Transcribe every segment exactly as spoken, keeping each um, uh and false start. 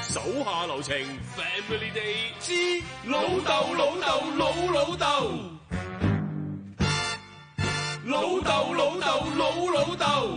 手下留情 ，Family Day 之老豆老豆老老豆，老豆老豆老老豆。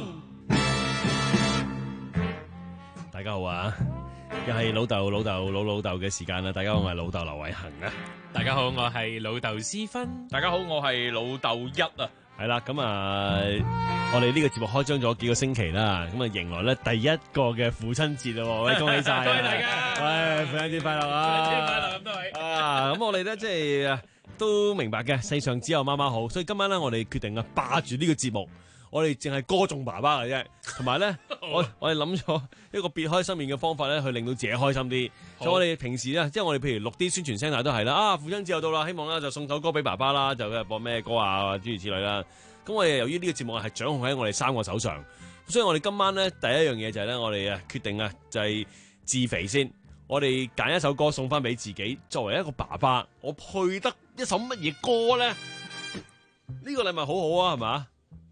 大家好啊！又係老豆老豆老老豆嘅時間啦！大家好，我係老豆劉偉恒啊！ 大家好，我係老豆思芬。 大家好，我係老豆一啊！ 係啦，咁啊，我哋呢個節目開張咗幾個星期啦，咁啊迎來咧第一個嘅父親節咯，喂，恭喜晒！ 恭喜大家！ 喂，父親節快樂啊！ 父親節快樂咁多位啊！咁我哋咧即係都明白嘅，世上只有媽媽好，所以今晚咧我哋決定啊霸住呢個節目。我哋淨係歌頌爸爸嘅啫，同埋咧，我我哋諗咗一個別開生面嘅方法咧，去令到自己開心啲。所以我哋平時咧，即係我哋譬如錄啲宣傳聲帶都係啦，啊父親節又到啦，希望咧就送首歌俾爸爸啦，就播咩歌啊，諸如此類啦。咁我哋由於呢個節目係掌控喺我哋三個手上，所以我哋今晚咧第一樣嘢就係咧，我哋啊決定啊就係自肥先。我哋揀一首歌送翻俾自己，作為一個爸爸，我配得一首乜嘢歌咧？呢個禮物好好啊，係嘛？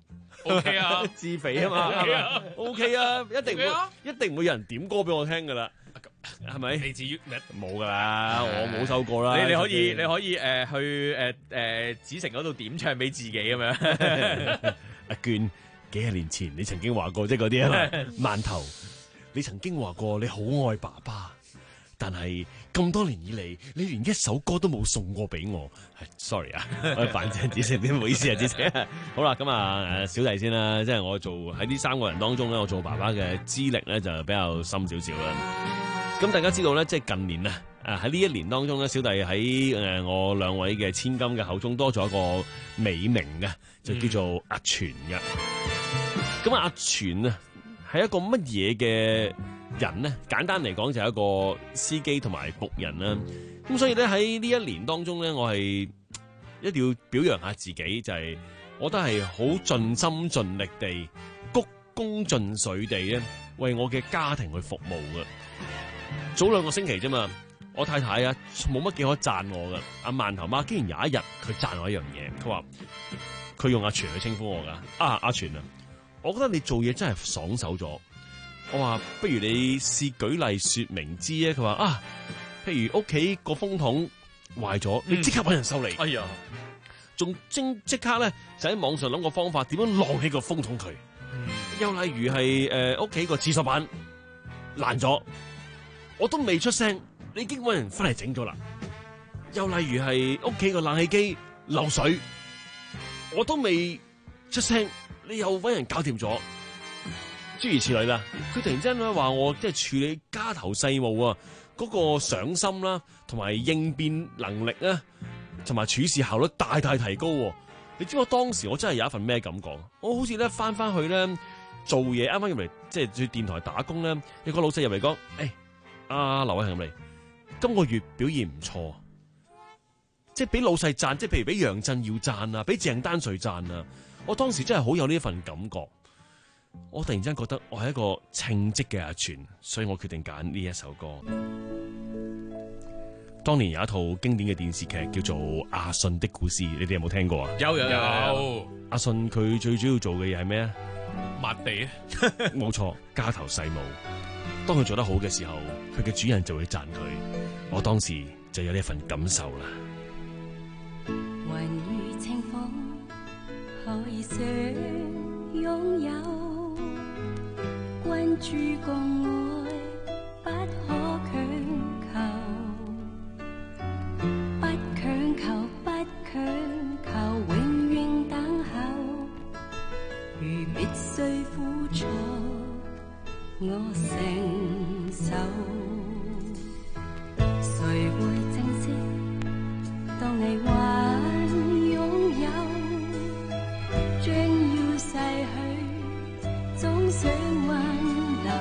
O K 啊， 自肥啊嘛 ，O K 啊，一定會、okay 啊、一定會有人點歌俾我聽噶啦，係咪？ 你至於冇噶啦，我冇收過啦。 你你可以你可以誒、呃、去誒誒子城嗰度點唱俾自己咁樣。 阿娟，幾十年前你曾經話過，即係嗰啲啊嘛，饅頭，你曾經話過你好愛爸爸。但係咁多年以嚟，你連一首歌都冇送過俾我，係 sorry 啊，我扮正子成啲，唔好意思啊，子成。好啦，咁啊，小弟先啦，即係我做喺呢三個人當中咧，我做爸爸嘅資歷咧就比較深少少啦。咁大家知道咧，即係近年啊，啊喺呢一年當中咧，小弟喺誒我兩位嘅千金嘅口中多咗一個美名嘅，就叫做阿全嘅。咁、嗯、阿全啊，係一個乜嘢嘅人呢？簡單嚟講就係一個司機同埋僕人啦。咁所以咧喺呢一年當中咧，我係一定要表揚下自己，就係、是、我都係好盡心盡力地鞠躬盡瘁地咧，為我嘅家庭去服務嘅。早兩個星期啫嘛，我太太啊冇乜幾可讚我噶。阿饅頭媽竟然有一日佢讚我一樣嘢，佢話佢用阿全去稱呼我噶。啊阿全啊，我覺得你做嘢真係爽手咗。我話不如你試舉例說明知啊。佢話啊，譬如屋企個風筒壞咗，你即刻搵人修理。 哎呀， 仲即即刻咧就喺網上諗個方法，點樣晾起個風筒佢。嗯、又例如係誒屋企個廁所板爛咗，我都未出聲，你已經搵人翻嚟整咗啦。又例如係屋企個冷氣機漏水，我都未出聲，你又搵人搞掂咗。諸如此類啦，佢突然之間咧話我即係處理家頭細務啊，嗰個上心啦，同埋應變能力啊，同埋處事效率大大提高。你知我當時我真係有一份咩感覺？我好似咧翻翻去咧做嘢，啱啱入嚟即係去電台打工咧，有個老細入嚟講：誒，阿劉偉恒入嚟，今個月表現唔錯，即係俾老細讚，即係譬如俾楊振耀讚啊，俾鄭丹瑞讚啊，我當時真係好有呢一份感覺。我突然之間覺得我係一個稱職嘅阿全，所以我決定揀呢一首歌。當年有一套經典嘅電視劇叫做《阿信的故事》，你哋有冇聽過啊？ 有有有。有阿信佢最主要做嘅嘢係咩啊？ 抹地。 冇錯，家頭細務。當佢做得好嘅時候，佢嘅主人就會讚佢。我當時就有呢份感受啦。 雲雨清風，海上擁有。君主共愛不可強求，不強求，不強求，永遠等候。如必須付出，我承受。誰會珍惜當你還擁有，將要逝去，總想挽留，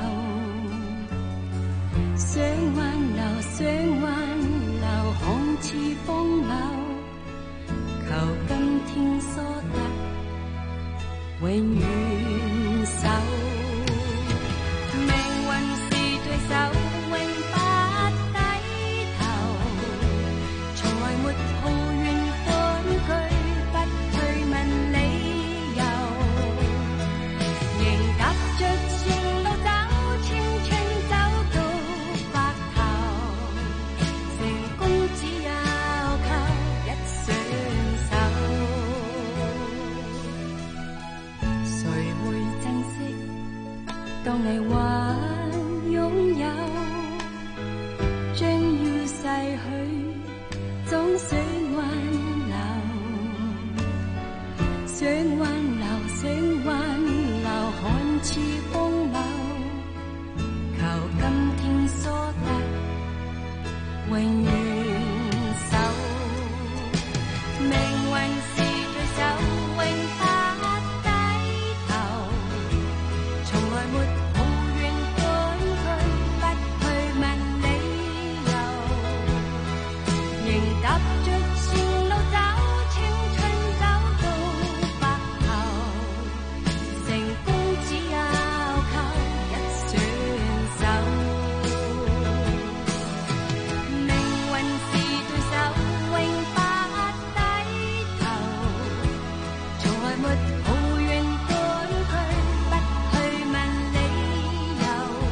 想挽留，想挽留，看似風流，求今天所得，永遠守。命運是對手，永不低頭，從來沒抱怨恐懼，不去問理由，仍踏着前路走，青春走到白頭。 永遠守，命運是對手，永不低頭，從來沒抱怨半句，不去問理由，仍踏着前路走，青春走到白頭，成功只有靠一雙手。命運是對手，永不低頭，從來沒抱怨半句，不去問理由，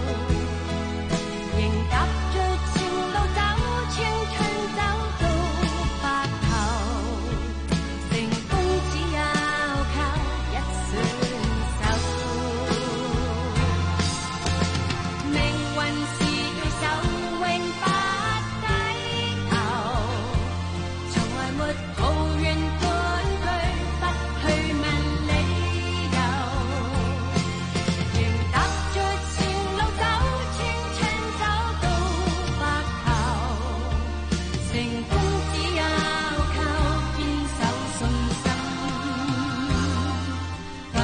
仍踏着前路走，青春走到白頭，成功只有靠一雙手。命運是對手，永不低頭，從來沒抱怨半句，不去問理由，仍踏着前路走，青春走到白頭，成功只有靠堅守信心奮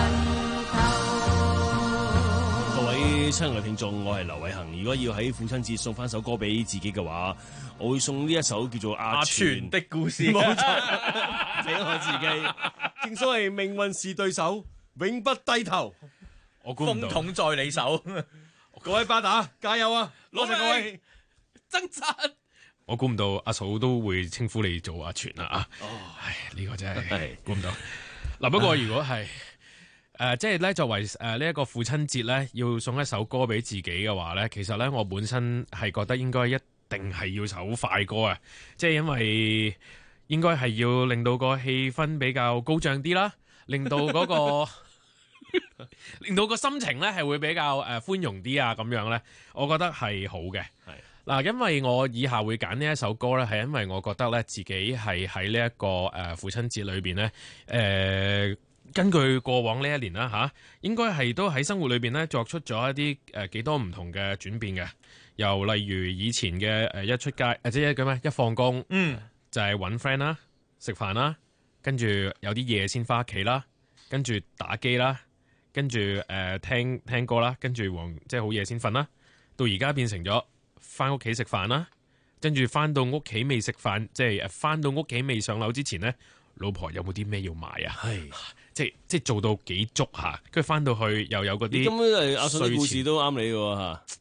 鬥。 各位親愛嘅聽眾，我係劉偉恒。如果要喺父親節送翻首歌俾自己嘅話，我會送呢一首叫做《阿阿全全》的故事， 冇錯，俾我自己。正所謂命運是對手，永不低頭。 我估唔到， 風筒在你手， 各位巴打，加油啊！多謝各位。 掙扎。 我估唔到阿嫂都會稱呼你做阿全啦啊！唉，呢個真係係估唔到。嗱，不過如果係誒，即係咧作為誒呢一個父親節咧，要送一首歌俾自己嘅話咧，其實咧我本身係覺得應該一定係要首快歌啊！即係因為應該係要令到個氣氛比較高漲啲啦，令到嗰個令到個心情咧係會比較誒寬容啲啊，咁樣咧，我覺得係好嘅。 係嗱，因為我以下會揀呢一首歌咧，係因為我覺得咧自己係喺呢一個誒父親節裏邊咧，誒、根據過往呢一年啦嚇、應該係都喺生活裏邊咧作出咗一啲誒幾多唔同嘅轉變嘅，又例如以前嘅誒一出街誒即係叫咩一放工， 嗯， 就係揾 friend 啦、食飯啦，跟住有啲夜先翻屋企啦，跟住打機啦，跟住誒、呃、聽聽歌啦，跟住黃即係好夜先瞓啦，到而家變成咗翻屋企食飯啦，跟住翻到屋企未食飯，即係誒翻到屋企未上樓之前咧，老婆有冇啲咩要買啊？ 係。 即係即係做到幾足下，跟住翻到去又有嗰啲咁樣阿信啲故事睡前都啱你嘅喎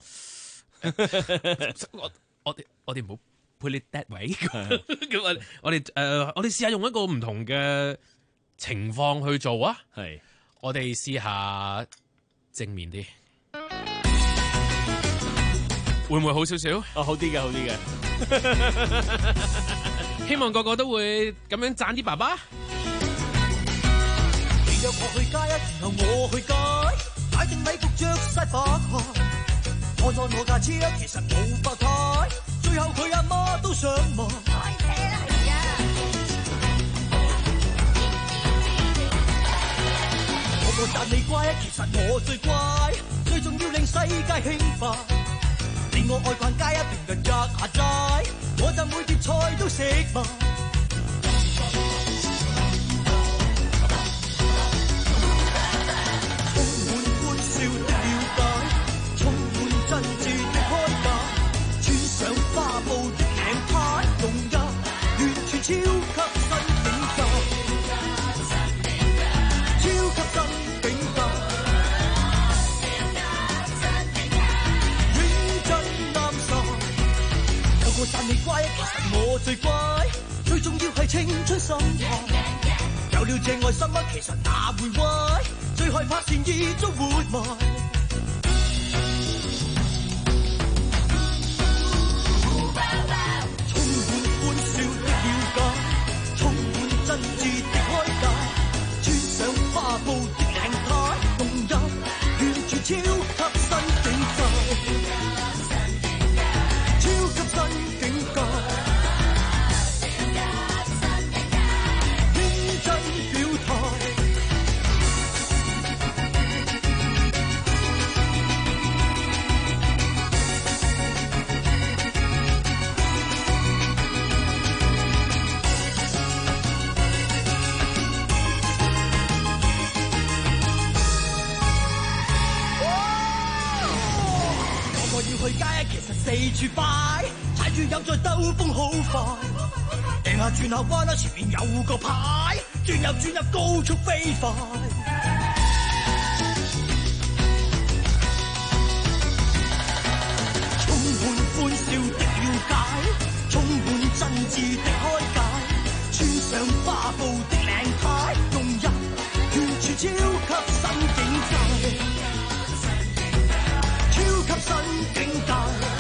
嚇。 我我哋我哋唔好 put it that way。咁我我哋誒我哋試下用一個唔同嘅情況去做啊！ 係我哋試下正面啲，會唔會好少少？ 啊，好啲嘅，好啲嘅。 希望個個都會咁樣讚啲爸爸。 你約我去街，然後我去街，買定禮服着晒白鞋，按按我架車，其實冇白太，最後佢阿媽都想買。開車啦，係啊！我個讚你乖，其實我最乖，最重要令世界興奮，令我愛逛街一邊就吔下齋，我就每碟菜都食埋。超級新境界，超級新境界，認真啱晒。有個讚你乖，其實我最乖，最重要係青春心態。有了這愛心啊，其實哪會壞？最害怕善意中活埋。真摯的開解，穿上花布的領帶，動入完全超級新境界，超級新境界，認真表態。 要去街，其實四處擺，踩住有在兜風好快。掟下轉下彎啦，前面有個牌，轉入轉入高速飛快。充滿歡笑的了解，充滿真摯的開解，穿上花布的領呔，融入完全超級新境界，超級新境界，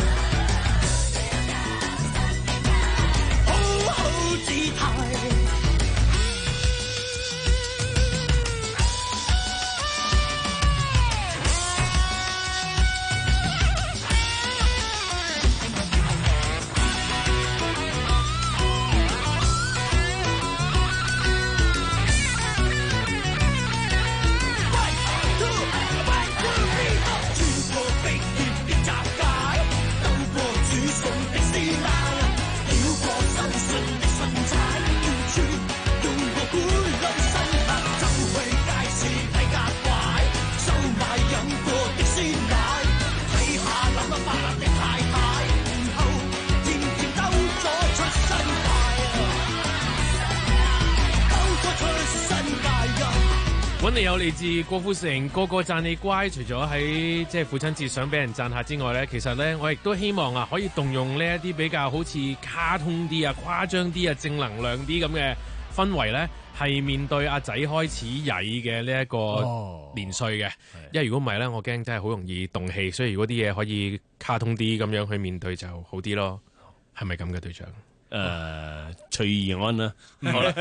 好好姿態。 揾嚟有嚟自郭富城，個個讚你乖。除咗喺即係父親節想俾人讚下之外呢，其實呢，我亦都希望啊，可以動用呢一啲比較好似卡通啲啊、誇張啲啊、正能量啲咁嘅氛圍呢，係面對阿仔開始曳嘅呢一個年歲嘅。哦、因為如果唔係呢，我驚真係好容易動氣，所以如果啲嘢可以卡通啲咁樣去面對就好啲咯。係咪咁嘅隊長？ 誒、呃，隨遇而安啦。 好啦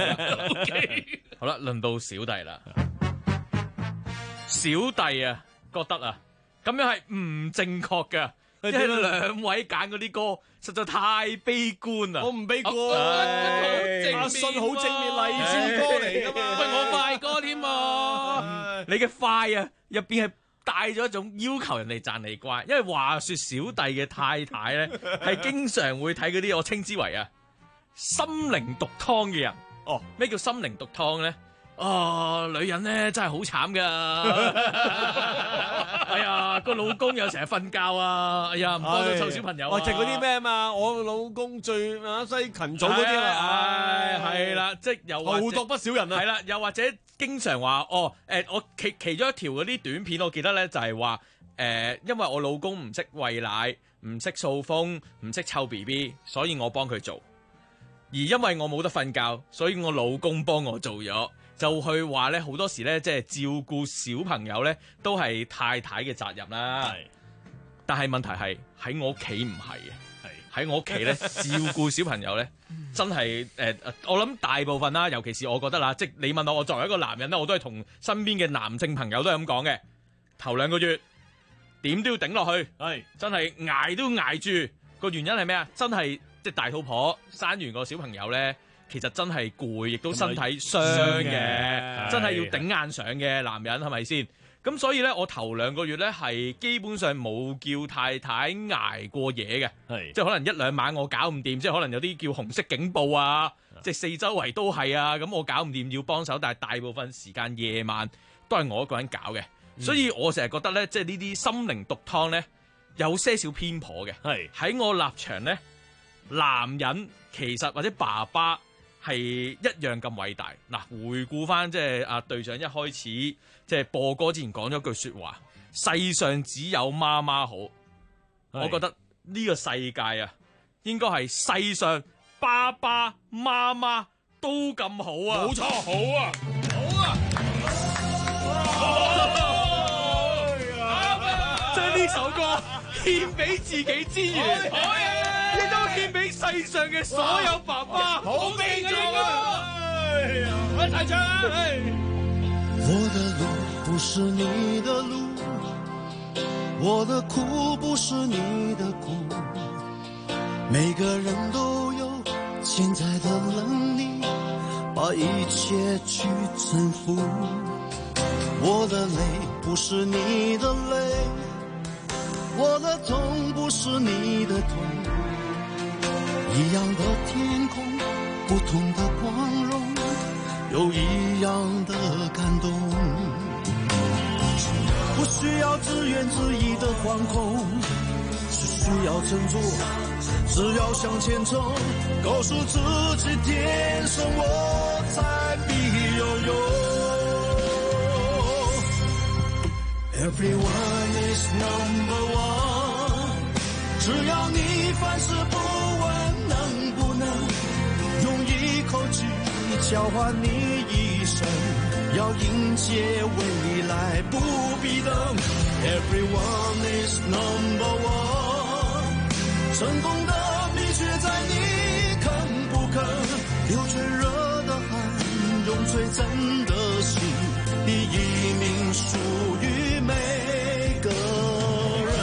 ，OK，好啦，輪到小弟啦。小弟啊，覺得啊，咁樣係唔正確㗎，因為兩位揀嗰啲歌實在太悲觀啦。 我唔悲觀，阿信好正面勵志歌嚟㗎嘛。 喂，我快歌添喎，你嘅快啊，入邊係帶咗一種要求人哋讚你乖，因為話說小弟嘅太太咧係經常會睇嗰啲我稱之為啊心靈毒湯嘅人。哦，咩叫心靈毒湯咧？哦，女人咧真係好慘噶。哎呀，個老公又成日瞓覺啊！哎呀，唔幫佢湊小朋友啊！ 就嗰啲咩嘛，我老公最啊西勤早嗰啲啦， 係啦，即係又荼毒不少人啊！ 係啦，又或者經常話哦，誒，我其其中一條嗰啲短片，我記得咧就係話誒，因為我老公唔識餵奶，唔識掃風，唔識湊 B B， 所以我幫佢做。而因為我冇得瞓覺，所以我老公幫我做咗。就去話咧，好多時咧，即係照顧小朋友咧，都係太太嘅責任啦。係，但係問題係喺我屋企唔係嘅。係喺我屋企咧，照顧小朋友咧，真係誒、呃，我諗大部分啦，尤其是我覺得啦，即係你問我，我作為一個男人咧，我都係同身邊嘅男性朋友都係咁講嘅。頭兩個月點都要頂落去，係真係捱都捱住。個原因係咩啊？真係即係大肚婆生完個小朋友咧。其實真係攰，亦都身體傷嘅，真係要頂硬上嘅男人係咪先？咁所以咧，我頭兩個月咧係基本上冇叫太太捱過夜嘅，係即係可能一兩晚我搞唔掂，即係可能有啲叫紅色警報啊，即係四周圍都係啊，咁我搞唔掂要幫手，但係大部分時間夜晚都係我一個人搞嘅，嗯、所以我成日覺得咧，即係呢啲心靈毒湯咧有些少偏頗嘅，係喺我立場咧，男人其實或者爸爸。係一樣咁偉大嗱，回顧翻即係阿隊長一開始即係播歌之前講咗句説話，世上只有媽媽好，我覺得呢個世界啊，應該係世上爸爸媽媽都咁好啊！冇錯，好啊，好啊！將呢首歌獻俾自己之餘。亦都獻俾世上嘅所有爸爸，好悲壯啊！我大唱啊！ 我的路不是你的路，我的苦不是你的苦，每個人都有潛在的能力，把一切去征服。我的淚不是你的淚，我的痛不是你的痛。一樣的天空，不同的光榮，有一樣的感動。不需要自怨自艾的惶恐， 需要振作，只要向前冲，告诉自己天生我材必有用。Everyone is number one， 只要你凡事不问能不能用一口气交换你一生，要迎接未来不必等。Everyone is number one， 成功的秘诀在你肯不肯流最热的汗，用最真的心，第一名属于每个人。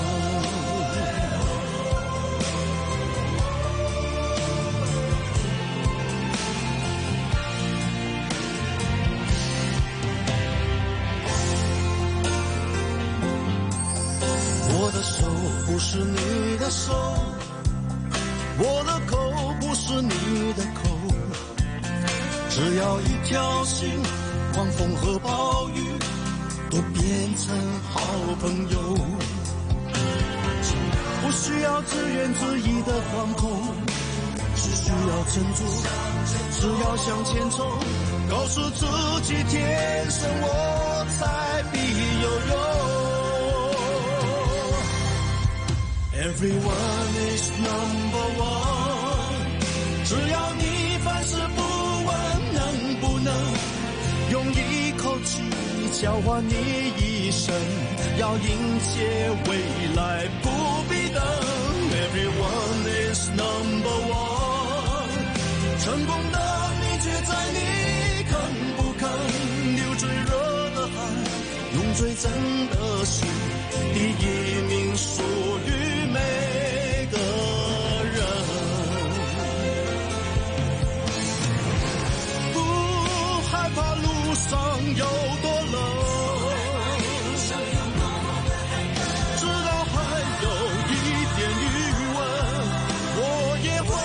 我的手不是你的手，我的口不是你的口，只要一条心，狂风和暴雨都变成好朋友。不需要自怨自艾的惶恐，只需要振作，只要向前冲，告诉自己天生我材必有用。Everyone is number one， 只要你凡事不问能不能用一口气交换你一生，要迎接未来不必等。Everyone is number one， 成功的秘诀在你肯不肯流最热的汗，用最真的心，第一名属于每个人。不害怕路上有多冷，直到还有一点余温，我也会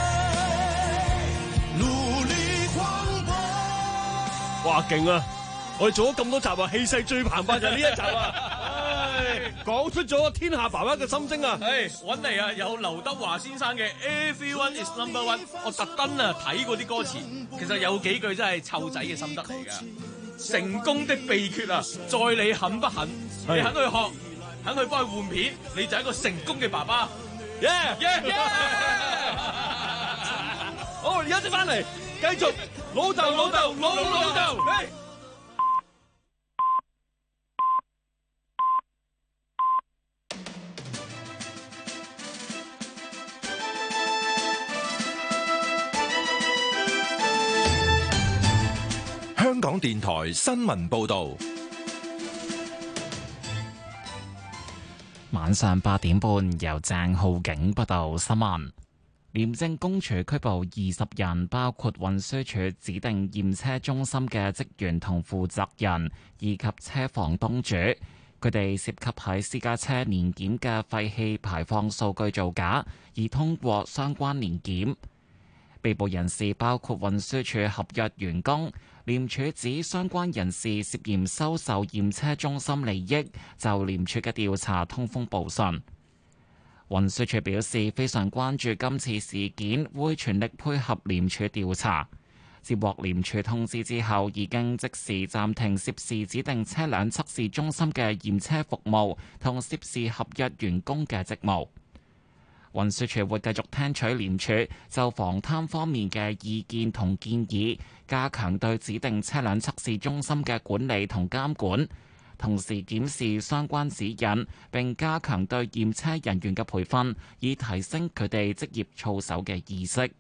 努力狂奔。 哇，勁啊！我哋做咗咁多集啊，氣勢最澎湃就係呢一集啊！唉，講出咗天下爸爸嘅心聲啊！ 誒，揾嚟啊，有劉德華先生嘅 Everyone is number one， 我特登啊睇過啲歌詞，其實有幾句真係湊仔嘅心得嚟㗎。成功的秘訣啊，在你肯不肯，你肯去學，肯去幫佢換片，你就係一個成功嘅爸爸。 耶耶耶！ 好，而家先翻嚟，繼續老豆老豆老老豆。 香港電台新聞報道， 晚上八點半由鄭浩景報道新聞。廉政公署拘捕二十人，包括運輸署指定驗車中心嘅職員同負責人，以及車房東主。佢哋涉及喺私家車年檢嘅廢氣排放數據造假，而通過相關年檢。被捕人士包括運輸署合約員工。廉署指相關人士涉嫌收受驗車中心利益，就廉署嘅調查通風報信。運輸署表示非常關注今次事件，會全力配合廉署調查。接獲廉署通知之後，已經即時暫停涉事指定車輛測試中心嘅驗車服務同涉事合約員工嘅職務。運輸署會繼續聽取廉署就防貪方面嘅意見同建議，加強對指定車輛測試中心嘅管理同監管，同時檢視相關指引，並加強對驗車人員嘅培訓，以提升佢哋職業操守嘅意識。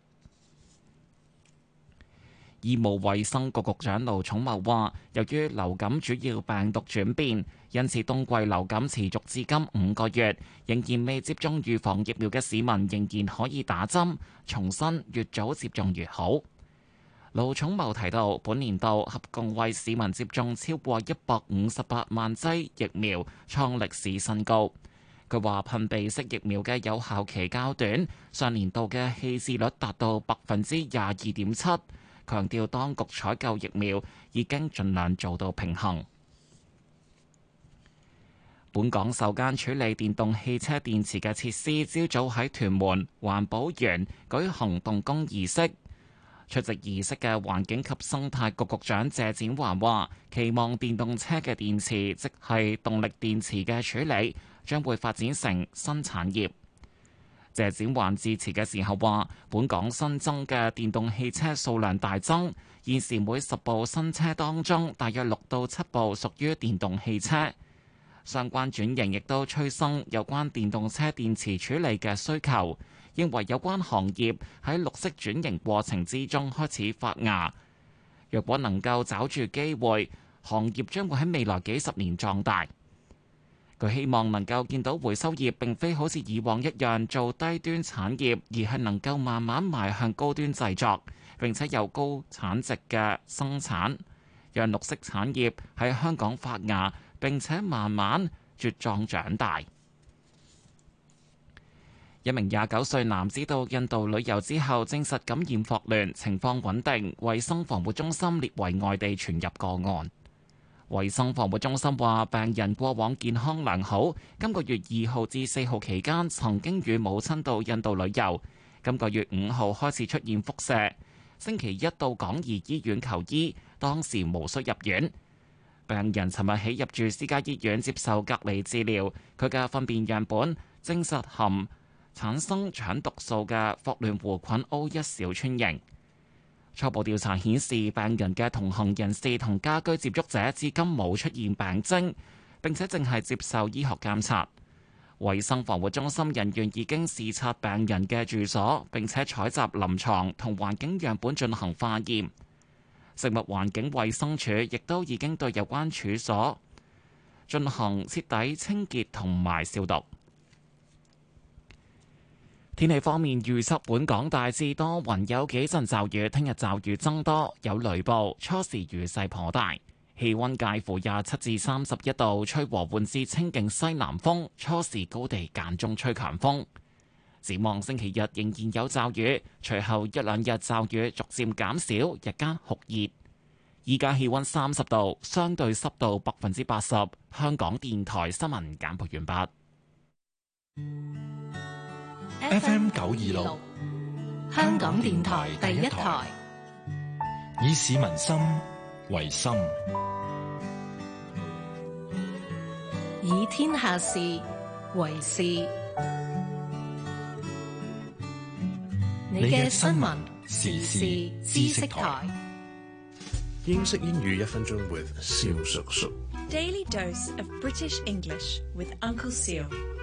醫務衛生局局長盧寵茂話，由於流感主要病毒轉變，因此冬季流感持續至今五個月，仍然未接種預防疫苗嘅市民仍然可以打針，重申越早接種越好。盧寵茂提到，本年度合共為市民接種超過一百五十八萬劑疫苗，創歷史新高。佢話噴鼻式疫苗嘅有效期較短，上年度嘅棄置率達到百分之廿二點七。強調當局採購疫苗已經盡量做到平衡。 本港首間處理電動汽車電池嘅設施，朝早喺屯門環保園舉行動工儀式。出席儀式嘅環境及生態局局長謝展寰話，期望電動車嘅電池，即係動力電池嘅處理，將會發展成新產業。謝展寰致辭嘅時候話，本港新增嘅電動汽車數量大增，現時每十部新車當中，大約六到七部屬於電動汽車。相關轉型亦都催生有關電動車電池處理嘅需求。認為有關行業喺綠色轉型過程之中開始發芽，若果能夠抓住機會，行業將會喺未來幾十年壯大。佢希望能夠見到回收業並非好似以往一樣做低端產業，而係能夠慢慢邁向高端製作，並且有高產值嘅生產，讓綠色產業喺香港發芽，並且慢慢茁壯長大。一名廿九歲男子到印度旅遊之後，證實感染霍亂，情況穩定，衛生防護中心列為外地傳入個案。衛生防護中心話，病人過往健康良好，今個月二號至四號期間曾經與母親到印度旅遊，今個月五號開始出現腹瀉，星期一到港怡醫院求醫，當時無需入院。病人尋日起入住私家醫院接受隔離治療，佢嘅糞便樣本證實含產生腸毒素嘅霍亂弧菌 O 一小村型。初步調查顯示，病人嘅同行人士同家居接觸者至今冇出現病徵，並且正係接受醫學監察。衛生防護中心人員已經視察病人嘅住所，並且採集臨床同環境樣本進行化驗。食物環境衛生署亦都已經對有關處所進行徹底清潔同埋消毒。天氣方面預測，本港大致多雲，有幾陣驟雨。聽日驟雨增多，有雷暴，初時雨勢頗大。氣溫介乎廿七至三十一度，吹和緩至清勁西南風，初時高地間中吹強風。展望星期日仍然有驟雨，隨後一兩日驟雨逐漸減少，日間酷熱。依家氣溫三十度，相對濕度百分之八十。香港電台新聞簡報完畢。 F M 九二六， 香港電台第一台， 以市民心為心， 以天下事為事。你嘅新聞時事知識台， 英式英語一分鐘 with 蕭叔叔。 Daily dose of British English with Uncle Seal。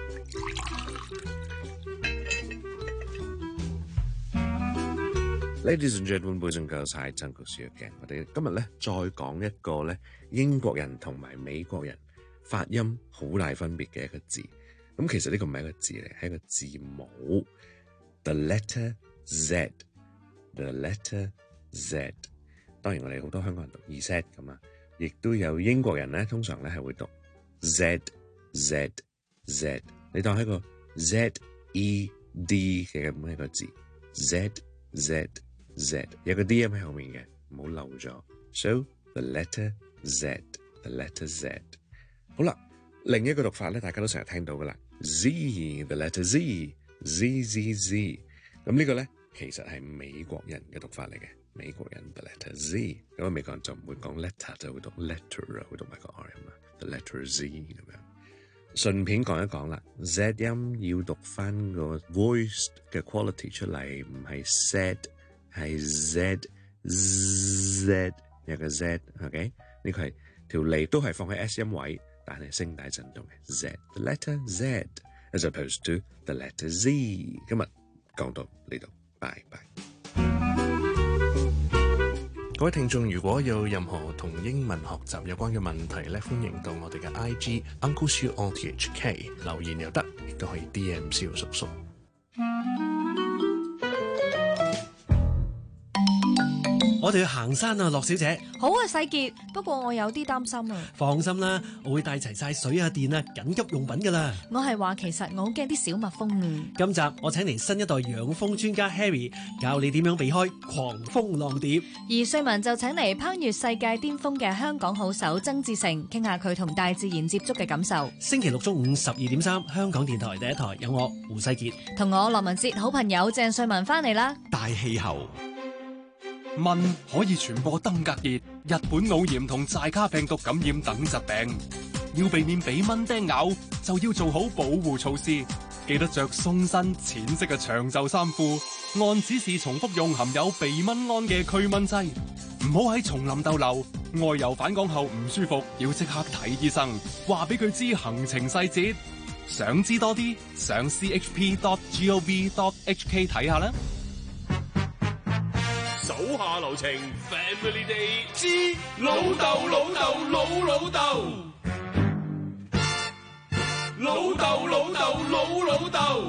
Ladies and gentlemen, boys and girls，係曾國書嘅。我哋今日咧再講一個咧英國人同埋美國人發音好大分別嘅一個字。咁其實呢個唔係一個字嚟，係一個字母。The letter Z，the letter Z。當然我哋好多香港人讀 Z 咁啊，亦都有英國人咧，通常咧係會讀 Z Z Z。你當係一個 Z E D 嘅咁樣一個字 ，Z Z Z 有個 D 音喺後面嘅，唔好漏咗。So the letter Z，the letter Z。好啦，另一個讀法咧，大家都成日聽到噶啦 ，Z，the letter Z，Z Z Z。咁呢個咧其實係美國人嘅讀法嚟嘅，美國人 the letter Z。咁啊，美國人就唔會講 letter，就會讀 letter，會讀埋個 R 音啊 ，the letter Z 咁樣。順便講一講啦 ，Z 音要讀翻個 voice 嘅 quality 出嚟，唔係 set， 係 Z Z 有個 Z，OK？ 呢個係條脷都係放喺 S 音位，但係聲帶震動嘅 Z，the letter Z，as opposed to the letter Z。今日講到呢度，拜拜。 各位聽眾，如果有任何同英文學習有關嘅問題咧，歡迎到我哋嘅 I G Uncle Siu O T H K 留言又得，亦都可以 D M 蕭叔叔。 我我哋去行山啊，樂小姐。 好啊，世傑，不過我有啲擔心啊。 放心啦，我會帶齊晒水啊、電啊、緊急用品噶啦。 我係話其實我好驚啲小蜜蜂啊。 今集我請嚟新一代養蜂專家 Harry 教你點樣避開狂蜂浪蝶。 而瑞文就請嚟攀越世界巔峰嘅香港好手曾志成，傾下佢同大自然接觸嘅感受。 星期六中午十二點三，香港電台第一台有我胡世傑同我羅文哲好朋友鄭瑞文翻嚟啦。 大氣候。蚊可以傳播登革熱、日本腦炎同寨卡病毒感染等疾病，要避免俾蚊叮咬，就要做好保護措施。記得着鬆身淺色嘅長袖衫褲，按指示重複用含有避蚊胺嘅驅蚊劑。唔好喺叢林逗留，外遊返港後唔舒服要即刻睇醫生，話俾佢知行程細節。想知多啲，上 c h p dot gov dot h k 睇下啦。 手下留情 ，Family Day 之老豆老豆老老豆，老豆老豆老老豆。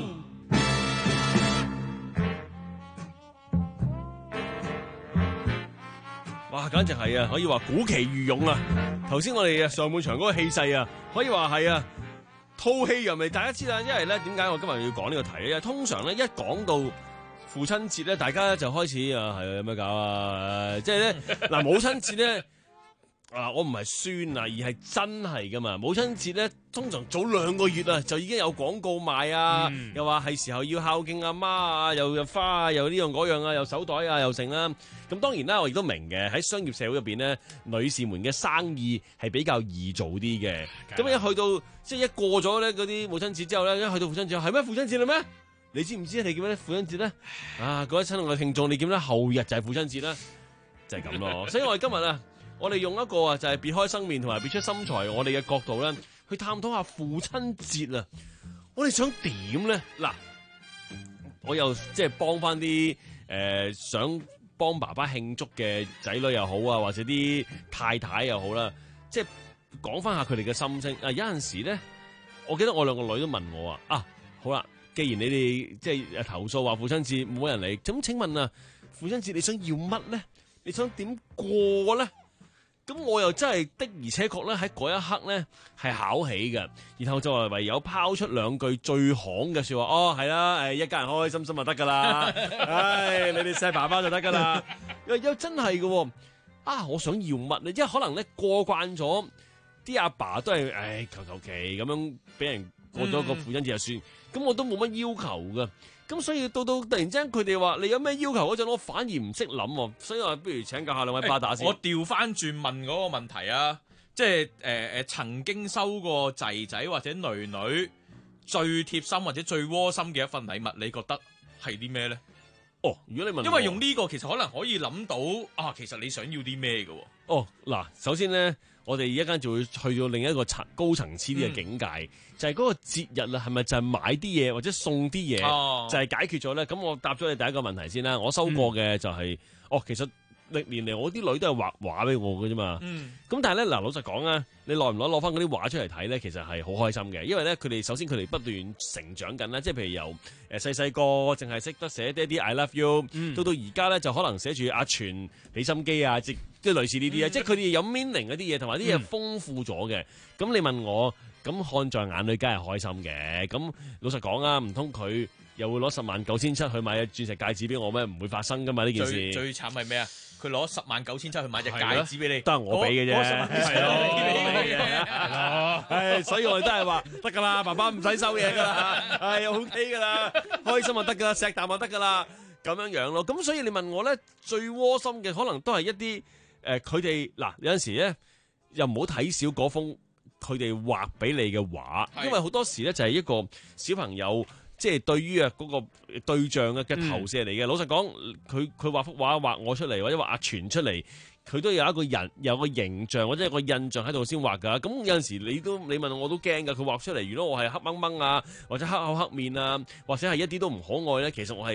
哇，簡直係啊，可以話古奇遇勇啊！頭先我哋啊上半場嗰個氣勢啊，可以話係啊，吐氣又未大家知啦。因為咧，點解我今日要講呢個題咧？因為通常咧一講到父親節咧，大家就開始啊，係有咩搞啊？即係咧嗱，母親節咧啊，我唔係酸啊，而係真係噶嘛。母親節咧，通常早兩個月啊，就已經有廣告賣啊，嗯、又話係時候要孝敬阿媽啊，又有花啊，又呢樣嗰樣啊，又手袋啊，又剩啦。咁當然啦，我亦都明嘅，喺商業社會入邊咧，女士們嘅生意係比較易做啲嘅。咁一去到即係一過咗咧嗰啲母親節之後咧，一去到父親節，係咩父親節啦咩？你知唔知你叫咩父親節咧？啊，各位親愛嘅聽眾，你叫咩後日就係父親節啦，就係咁咯。所以我哋今日啊，我哋用一個啊，就係別開生面同埋別出心裁，我哋嘅角度咧，去探討下父親節啊。我哋想點咧？嗱，我又即係幫翻啲誒想幫爸爸慶祝嘅仔女又好啊，或者啲太太又好啦，即係講翻下佢哋嘅心聲。啊，有陣時咧，我記得我兩個女都問我啊，啊，好啦。既然你哋即係投訴話父親節冇人嚟，咁請問啊，父親節你想要乜咧？你想點過咧？咁我又真係的而且確咧喺嗰一刻咧係考起嘅，然後就係唯有拋出兩句最行嘅説話，哦係啦，誒一家人開開心心就得㗎啦，唉你哋錫爸爸就得㗎啦，又又真係嘅喎，啊我想要乜咧？因為可能咧過慣咗啲阿爸都係誒求求其咁樣俾人過咗個父親節就算。嗯咁我都冇乜要求噶，咁所以到到突然之間佢哋話你有咩要求嗰陣，我反而唔識諗，所以我不如請教下兩位巴打先。 我調翻轉問嗰個問題啊，即係誒誒曾經收過仔仔或者女女最貼心或者最窩心嘅一份禮物，你覺得係啲咩咧？ 哦，如果你問我， 因為用呢個其實可能可以諗到啊，其實你想要啲咩嘅？ 哦，嗱，首先咧，我哋一間就會去到另一個層高層次啲嘅境界，嗯、就係嗰個節日啦，係咪就係買啲嘢或者送啲嘢，哦、就係解決咗咧？咁我答咗你第一個問題先啦。我收過嘅就係、是，嗯、哦，其實歷年嚟我啲女都係畫畫俾我嘅啫嘛。咁、嗯、但係咧，嗱，老實講啊，你耐唔耐攞翻嗰啲畫出嚟睇咧，其實係好開心嘅，因為咧佢哋首先佢哋不斷成長緊啦，即係譬如由誒細細個淨係識得寫爹哋 I love you，嗯、到到而家咧就可能寫住阿全俾心機啊，即即係類似呢啲啊，嗯、即係佢哋有 meaning 嗰啲嘢，同埋啲嘢豐富咗嘅。咁、嗯、你問我，咁看在眼裏，梗係開心嘅。咁老實講啊，唔通佢又會攞十萬九千七去買隻鑽石戒指俾我咩？唔會發生噶嘛呢件事。 最最慘係咩啊？佢攞十萬九千七去買隻戒指俾你， 都係我俾嘅啫。係咯，係，所以我哋都係話得噶啦，爸爸唔使收嘢噶啦，係 OK 噶啦，開心就得噶啦，錫啖就得噶啦，咁樣樣咯。咁所以你問我咧，最窩心嘅可能都係一啲誒，佢哋嗱有陣時咧，又唔好睇少嗰封佢哋畫俾你嘅畫，因為好多時咧就係一個小朋友。即係對於啊嗰個對象嘅嘅投射嚟嘅，嗯、老實講，佢佢畫幅畫畫我出嚟，或者畫阿全出嚟，佢都有一個人有個形象或者有個印象喺度先畫㗎。咁有陣時你都你問我都驚㗎，佢畫出嚟，如果我係黑掹掹啊，或者黑口黑面啊，或者係一啲都唔可愛咧，其實我係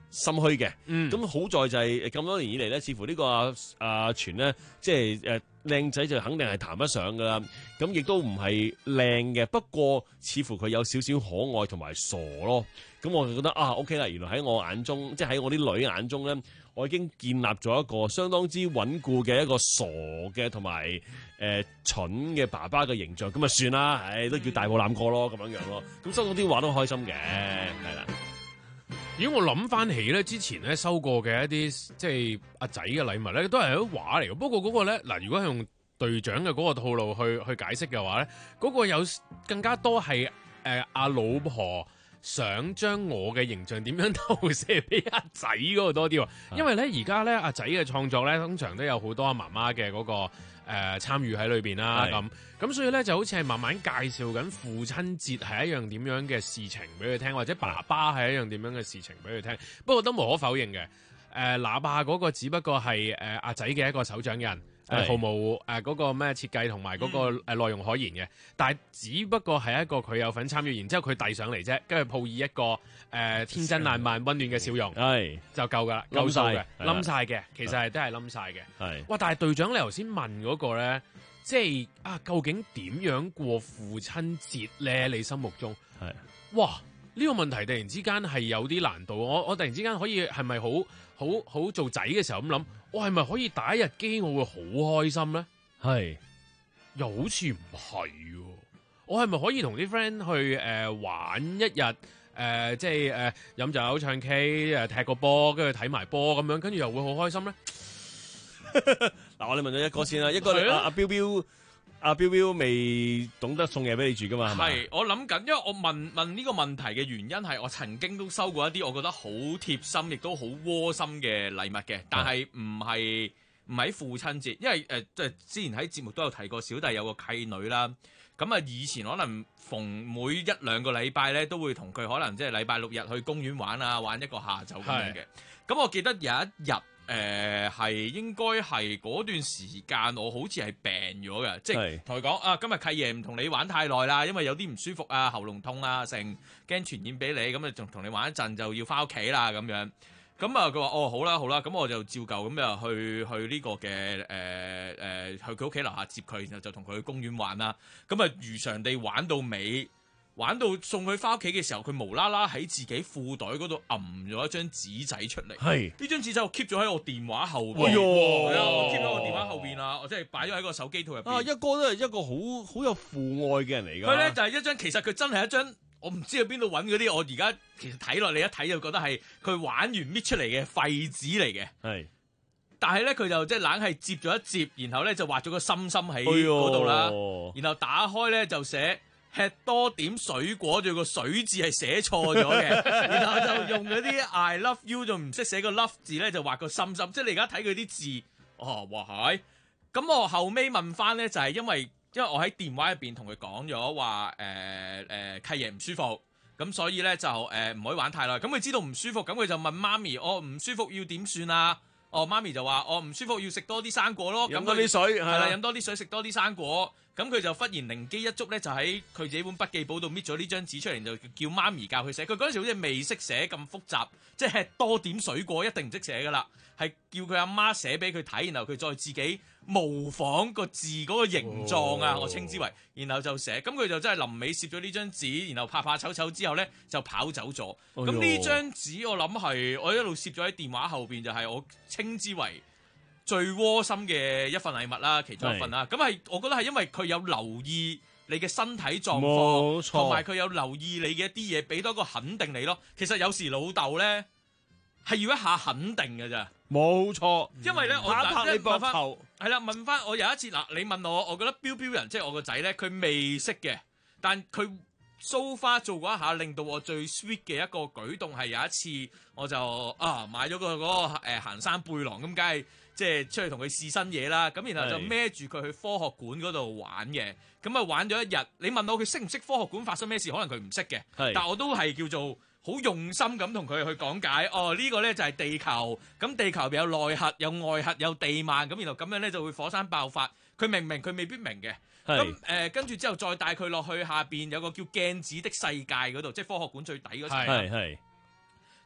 心虛嘅。咁、 嗯、 好在就係咁多年以嚟咧，似乎呢、呢個阿阿全咧，即係誒靚仔就肯定係談得上噶啦。咁亦都唔係靚嘅，不過似乎佢有少少可愛同埋傻咯。咁我就覺得啊 OK 啦，原來喺我眼中，即係喺我啲女眼中咧，我已經建立咗一個相當之穩固嘅一個傻嘅同埋誒蠢嘅爸爸嘅形象。咁啊算啦，唉都叫大步攬過咯，咁樣樣咯。咁收到啲話都開心嘅，係啦。 如果我諗翻起咧，之前咧收過嘅一啲即係阿仔嘅禮物咧，都係啲畫嚟嘅。不過嗰個咧嗱，如果係用隊長嘅嗰個套路去去解釋嘅話咧，嗰、嗰個有更加多係誒阿老婆想將我嘅形象點樣投射俾阿仔嗰個多啲喎。因為咧而家咧阿仔嘅創作咧，通常都有好多阿媽媽嘅嗰個誒、呃、參與喺裏邊啦。咁咁所以咧就好似係慢慢介紹緊父親節係一樣點樣嘅事情俾佢聽，或者爸爸係一樣點樣嘅事情俾佢聽。不過都無可否認嘅，誒、呃、哪怕嗰個只不過係誒阿仔嘅一個手掌印。誒毫無誒嗰、呃那個咩設計同埋嗰個誒內容可言嘅，嗯、但係只不過係一個佢有份參與，然之後佢遞上嚟啫，跟住抱以一個誒、呃、天真爛漫、溫暖嘅笑容，係就夠㗎啦，夠數嘅，冧晒嘅，其實係都係冧晒嘅。係哇！但係隊長你頭先問嗰個咧，即係啊，究竟點樣過父親節咧？你心目中係哇？呢、這個問題突然之間係有啲難度，我我突然之間可以係咪好好好做仔嘅時候咁諗？我係咪可以打一日機我會好開心咧？係，又好似唔係喎。我係咪可以同啲 friend 去誒、呃、玩一日誒、呃，即係誒飲酒唱 K 誒踢個波，跟住睇埋波咁樣，跟住又會好開心咧？ 嗱，我哋問咗一個先啦，一個阿阿彪彪。阿彪彪未懂得送嘢俾你住噶嘛？係咪？ 係，我諗緊，因為我問問呢個問題嘅原因係，我曾經都收過一啲我覺得好貼心，亦都好窩心嘅禮物嘅，但係唔係唔喺父親節，因為誒，即、呃、係之前喺節目都有提過，小弟有個契女啦，咁啊以前可能逢每一兩個禮拜咧，都會同佢可能即係禮拜六日去公園玩啊，玩一個下晝咁樣嘅。咁我記得有一日。誒係、呃、應該係嗰段時間，我好似係病咗嘅，即係同佢講啊，今日契爺唔同你玩太耐啦，因為有啲唔舒服啊，喉嚨痛啊，成驚傳染俾你，咁啊仲同你玩一陣就要翻屋企啦咁樣。咁啊佢話哦好啦好啦，咁我就照舊咁就去去呢個嘅誒誒去佢屋企樓下接佢，然後就同佢去公園玩啦。咁啊如常地玩到尾。玩到送佢翻屋企嘅時候，佢無啦啦喺自己褲袋嗰度揞咗一張紙仔出嚟。係呢張紙仔我 keep 咗喺我電話後邊。哎呦，係啊，我 keep 喺我電話後邊啊，我即係擺咗喺個手機套入邊。 啊，一哥都係一個好好有父愛嘅人嚟㗎。 佢咧就係、是、一張，其實佢真係一張，我唔知喺邊度揾嗰啲。我而家其實睇落你一睇就覺得係佢玩完搣出嚟嘅廢紙嚟嘅。係，但係咧佢就即係硬係摺咗一摺，然後咧就畫咗個心心喺嗰度啦。哎、然後打開咧就寫。吃多點水果，仲有個水字係寫錯咗嘅，然後就用嗰啲 I love you 就唔識寫個 love 字咧，就畫個心心。即係你而家睇佢啲字，哦，哇係！咁我後尾問翻咧，就係、是、因為因為我喺電話入邊同佢講咗話，誒、呃、誒、呃、契爺唔舒服，咁所以咧就誒唔、呃、可以玩太耐。咁佢知道唔舒服，咁佢就問媽咪：我、哦、唔舒服要點算啊？哦，媽咪就話：我、哦、唔舒服要食多啲生果咯， 飲多啲水， 係啦，飲多啲水，食多啲生果。咁佢就忽然靈機一觸咧，就喺佢自己本筆記簿度搣咗呢張紙出嚟，就叫媽咪教佢寫。佢嗰陣時好似未識寫咁複雜，即係吃多點水果一定唔識寫噶啦，係叫佢阿媽寫俾佢睇，然後佢再自己模仿個字嗰個形狀啊，哦、我稱之為，然後就寫。咁佢就真係臨尾攝咗呢張紙，然後拍拍丑丑之後咧就跑走咗。咁呢、哎、張紙我諗係我一路攝咗喺電話後邊，就係我稱之為最窩心嘅一份禮物啦，其中一份啦，咁係我覺得係因為佢有留意你嘅身體狀況，同埋佢有留意你嘅一啲嘢，俾多個肯定你咯。其實有時老豆咧係要一下肯定嘅咋，冇錯。因為咧，我拍拍你膊頭， 係啦，問翻我有一次嗱，你問我，我覺得標標人即係我個仔咧，佢未識嘅，但佢 so far 做過一下，令到我最 sweet 嘅一個舉動係有一次，我就啊買咗個嗰個誒行山背囊，咁梗係。即係出去同佢試新嘢啦，咁然後就孭住佢去科學館嗰度玩嘅，咁啊玩咗一日。你問我佢識唔識科學館發生咩事，可能佢唔識嘅，但我都係叫做好用心咁同佢去講解。哦，呢個咧就係地球，咁地球入邊有內核、有外核、有地幔，咁然後咁樣咧就會火山爆發。佢明唔明？佢未必明嘅。咁誒，跟住之後再帶佢落去下邊有個叫鏡子的世界嗰度，即係科學館最底嗰層。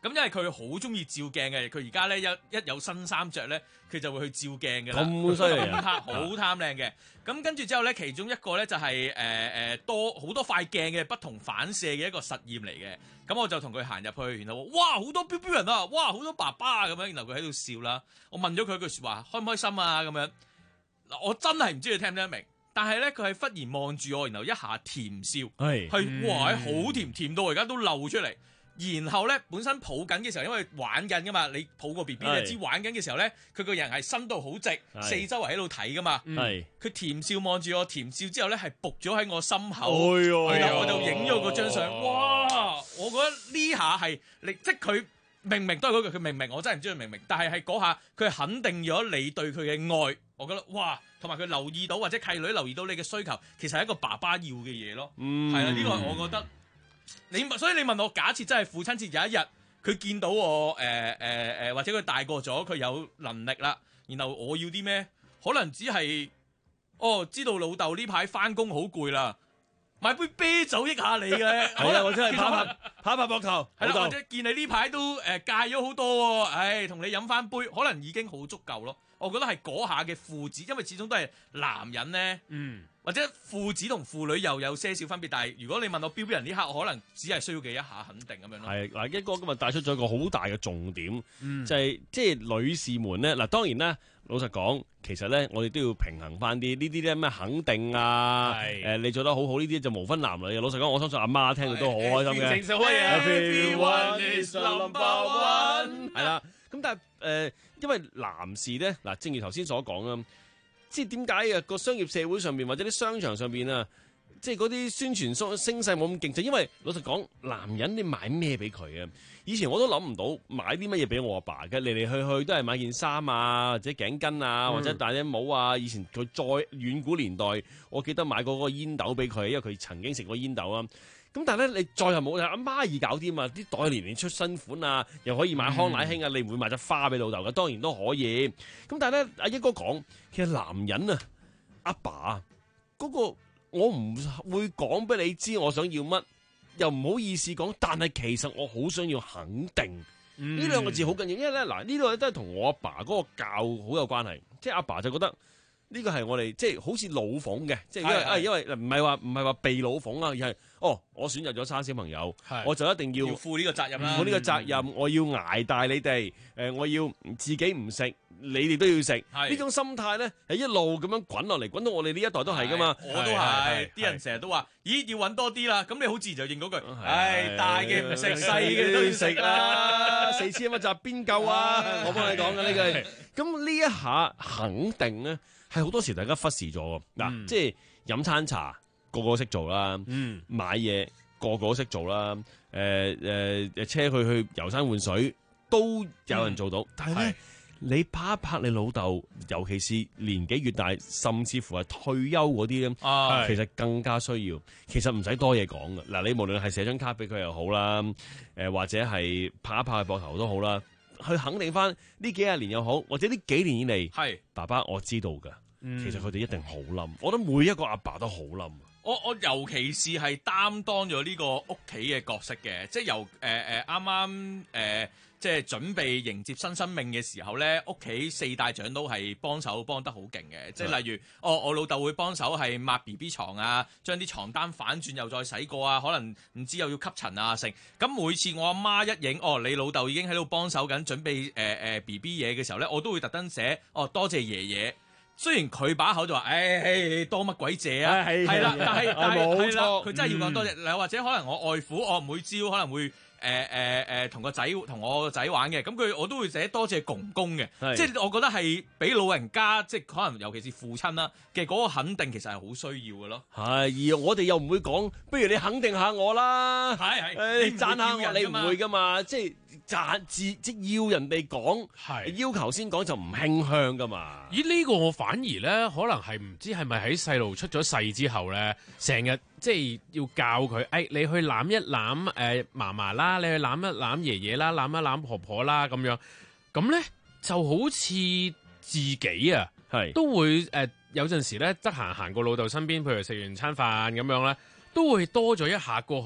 咁因為佢好中意照鏡嘅，佢而家咧一一有新衫着咧，佢就會去照鏡嘅啦。 咁犀利啊！ 咁好貪靚嘅。咁跟住之後咧，其中一個咧就係誒誒多好多塊鏡嘅不同反射嘅一個實驗嚟嘅。咁我就同佢行入去，然後哇好多標標人啊，哇好多爸爸啊咁樣，然後佢喺度笑啦。我問咗佢一句説話，開唔開心啊咁樣。嗱，我真係唔知佢聽唔聽得明，但係咧佢係忽然望住我，然後一下甜笑， 係係哇好甜，甜到而家都漏出嚟。然後咧，本身抱緊嘅時候，因為玩緊噶嘛，你抱個 B B 你知玩緊嘅時候咧，佢個人係伸到好直，四周圍喺度睇噶嘛。係佢甜笑望住我，甜笑之後咧係伏咗喺我心口，然後我就影咗嗰張相。哇！我覺得呢下係你，即係佢明明都係嗰句，佢明明我真係唔知佢明明，但係係嗰下佢肯定咗你對佢嘅愛，我覺得哇！同埋佢留意到或者契女留意到你嘅需求，其實係一個爸爸要嘅嘢咯。係啊，呢個我覺得。你所以你問我，假設真係父親節有一日，佢見到我誒誒誒，或者佢大個咗，佢有能力啦，然後我要啲咩？可能只係哦，知道老豆呢排翻工好攰啦，買杯啤酒益下你嘅。 係啊，或者係拍拍拍拍膊頭， 係啦，或者見你呢排都誒戒咗好多喎，唉，同你飲翻杯，可能已經好足夠咯。我覺得係嗰下嘅父子，因為始終都係男人咧，嗯，或者父子同父女又有些少分別。但係如果你問我標標人呢刻，我可能只係需要嘅一下肯定咁樣咯。 係嗱，一哥今日帶出咗一個好大嘅重點， 嗯、 就係即係女士們咧。嗱，當然啦，老實講，其實咧我哋都要平衡翻啲呢啲咧咩肯定啊，誒、呃、你做得好好呢啲就無分男女嘅。老實講，我相信阿媽聽到都好開心嘅。Everyone is number one。係啦，咁但係誒、呃，因為男士咧嗱，正如頭先所講啊。即係點解啊？個商業社會上邊或者啲商場上邊啊，即係嗰啲宣傳聲聲勢冇咁勁，就因為老實講，男人你買咩俾佢啊？以前我都諗唔到買啲乜嘢俾我阿爸嘅，嚟嚟去去都係買件衫啊，或者頸巾啊，或者戴頂帽啊。以前佢再遠古年代，我記得買過嗰個煙斗俾佢，因為佢曾經食過煙斗啊。咁但係咧，你再又冇阿媽易搞啲嘛？啲袋年年出新款啊，又可以買康乃馨啊，你唔會買隻花俾老豆嘅，當然都可以。咁但係咧，阿一哥講，其實男人啊，阿爸嗰個，我唔會講俾你知我想要乜，又唔好意思講，但係其實我好想要肯定。呢兩個字好緊要，因為咧嗱，呢度都係同我阿爸嗰個教好有關係，即係阿爸就覺得。呢個係我哋即係好似老奉嘅，即係因為啊，因為唔係話唔係話被老奉啊，而係哦，我選擇咗生小朋友，我就一定要要負呢個責任啦。 負呢個責任，嗯、我要捱大你哋，誒、呃，我要自己唔食，你哋都要食。呢種心態咧係一路咁樣滾落嚟，滾到我哋呢一代都係噶嘛。 我都係，啲人成日都話，咦，要揾多啲啦。咁你好自然就應嗰句，唉，大嘅唔食，細嘅都要食啦。 四千蚊就邊夠啊？我幫你講嘅呢句。咁呢一下肯定咧。係好多時大家忽視咗喎，嗱、嗯，即係飲餐茶個個識做啦，嗯、買嘢個個都識做啦，誒、呃、誒、呃、車佢去遊山玩水都有人做到，嗯、但係咧你拍一拍你老豆，尤其是年紀越大，甚至乎係退休嗰啲咧，啊、其實更加需要。其實唔使多嘢講嘅，嗱，你無論係寫張卡俾佢又好啦，誒、呃、或者係拍一拍佢膊頭都好啦。去肯定翻呢幾廿年又好，或者呢幾年以嚟，係爸爸我知道㗎，嗯、其實佢哋一定好冧。我覺得每一個阿爸都好冧。 我我尤其是係擔當咗呢個屋企嘅角色嘅，即係由誒誒啱啱誒即係準備迎接新生命嘅時候咧，屋企四大長都係幫手幫得好勁嘅，即係例如，哦我老豆會幫手係抹 B B 床啊，將啲床單反轉又再洗過啊，可能唔知又要吸塵啊成。咁每次我阿媽一影，哦你老豆已經喺度幫手緊準備誒誒 B B 嘢嘅時候咧，我都會特登寫，哦多謝爺爺。雖然佢把口就話，誒、哎、多乜鬼謝啊，係啦，但係但係係啦，佢真係要講多謝。又、嗯、或者可能我外父，我每朝可能會誒誒誒同個仔同我個仔玩嘅，咁佢我都會寫多謝公公嘅，即係我覺得係俾老人家，即係可能尤其是父親啦嘅嗰個肯定，其實係好需要嘅咯。係，而我哋又唔會講，不如你肯定下我啦，係係，誒你讚下我，你唔會噶嘛，即係讚自即要人哋講，係要求先講就唔馨香噶嘛。 咦？呢、這個我反而咧，可能係唔知係咪喺細路出咗世之後咧，成日即係要教佢，誒、哎、你去攬一攬誒嫲嫲啦，你去攬一攬爺爺啦，攬一攬婆婆啦咁樣，咁咧就好似自己啊，係都會誒、呃、有陣時咧得閒行過老豆身邊，譬如食完餐飯咁樣咧，都會多咗一下過去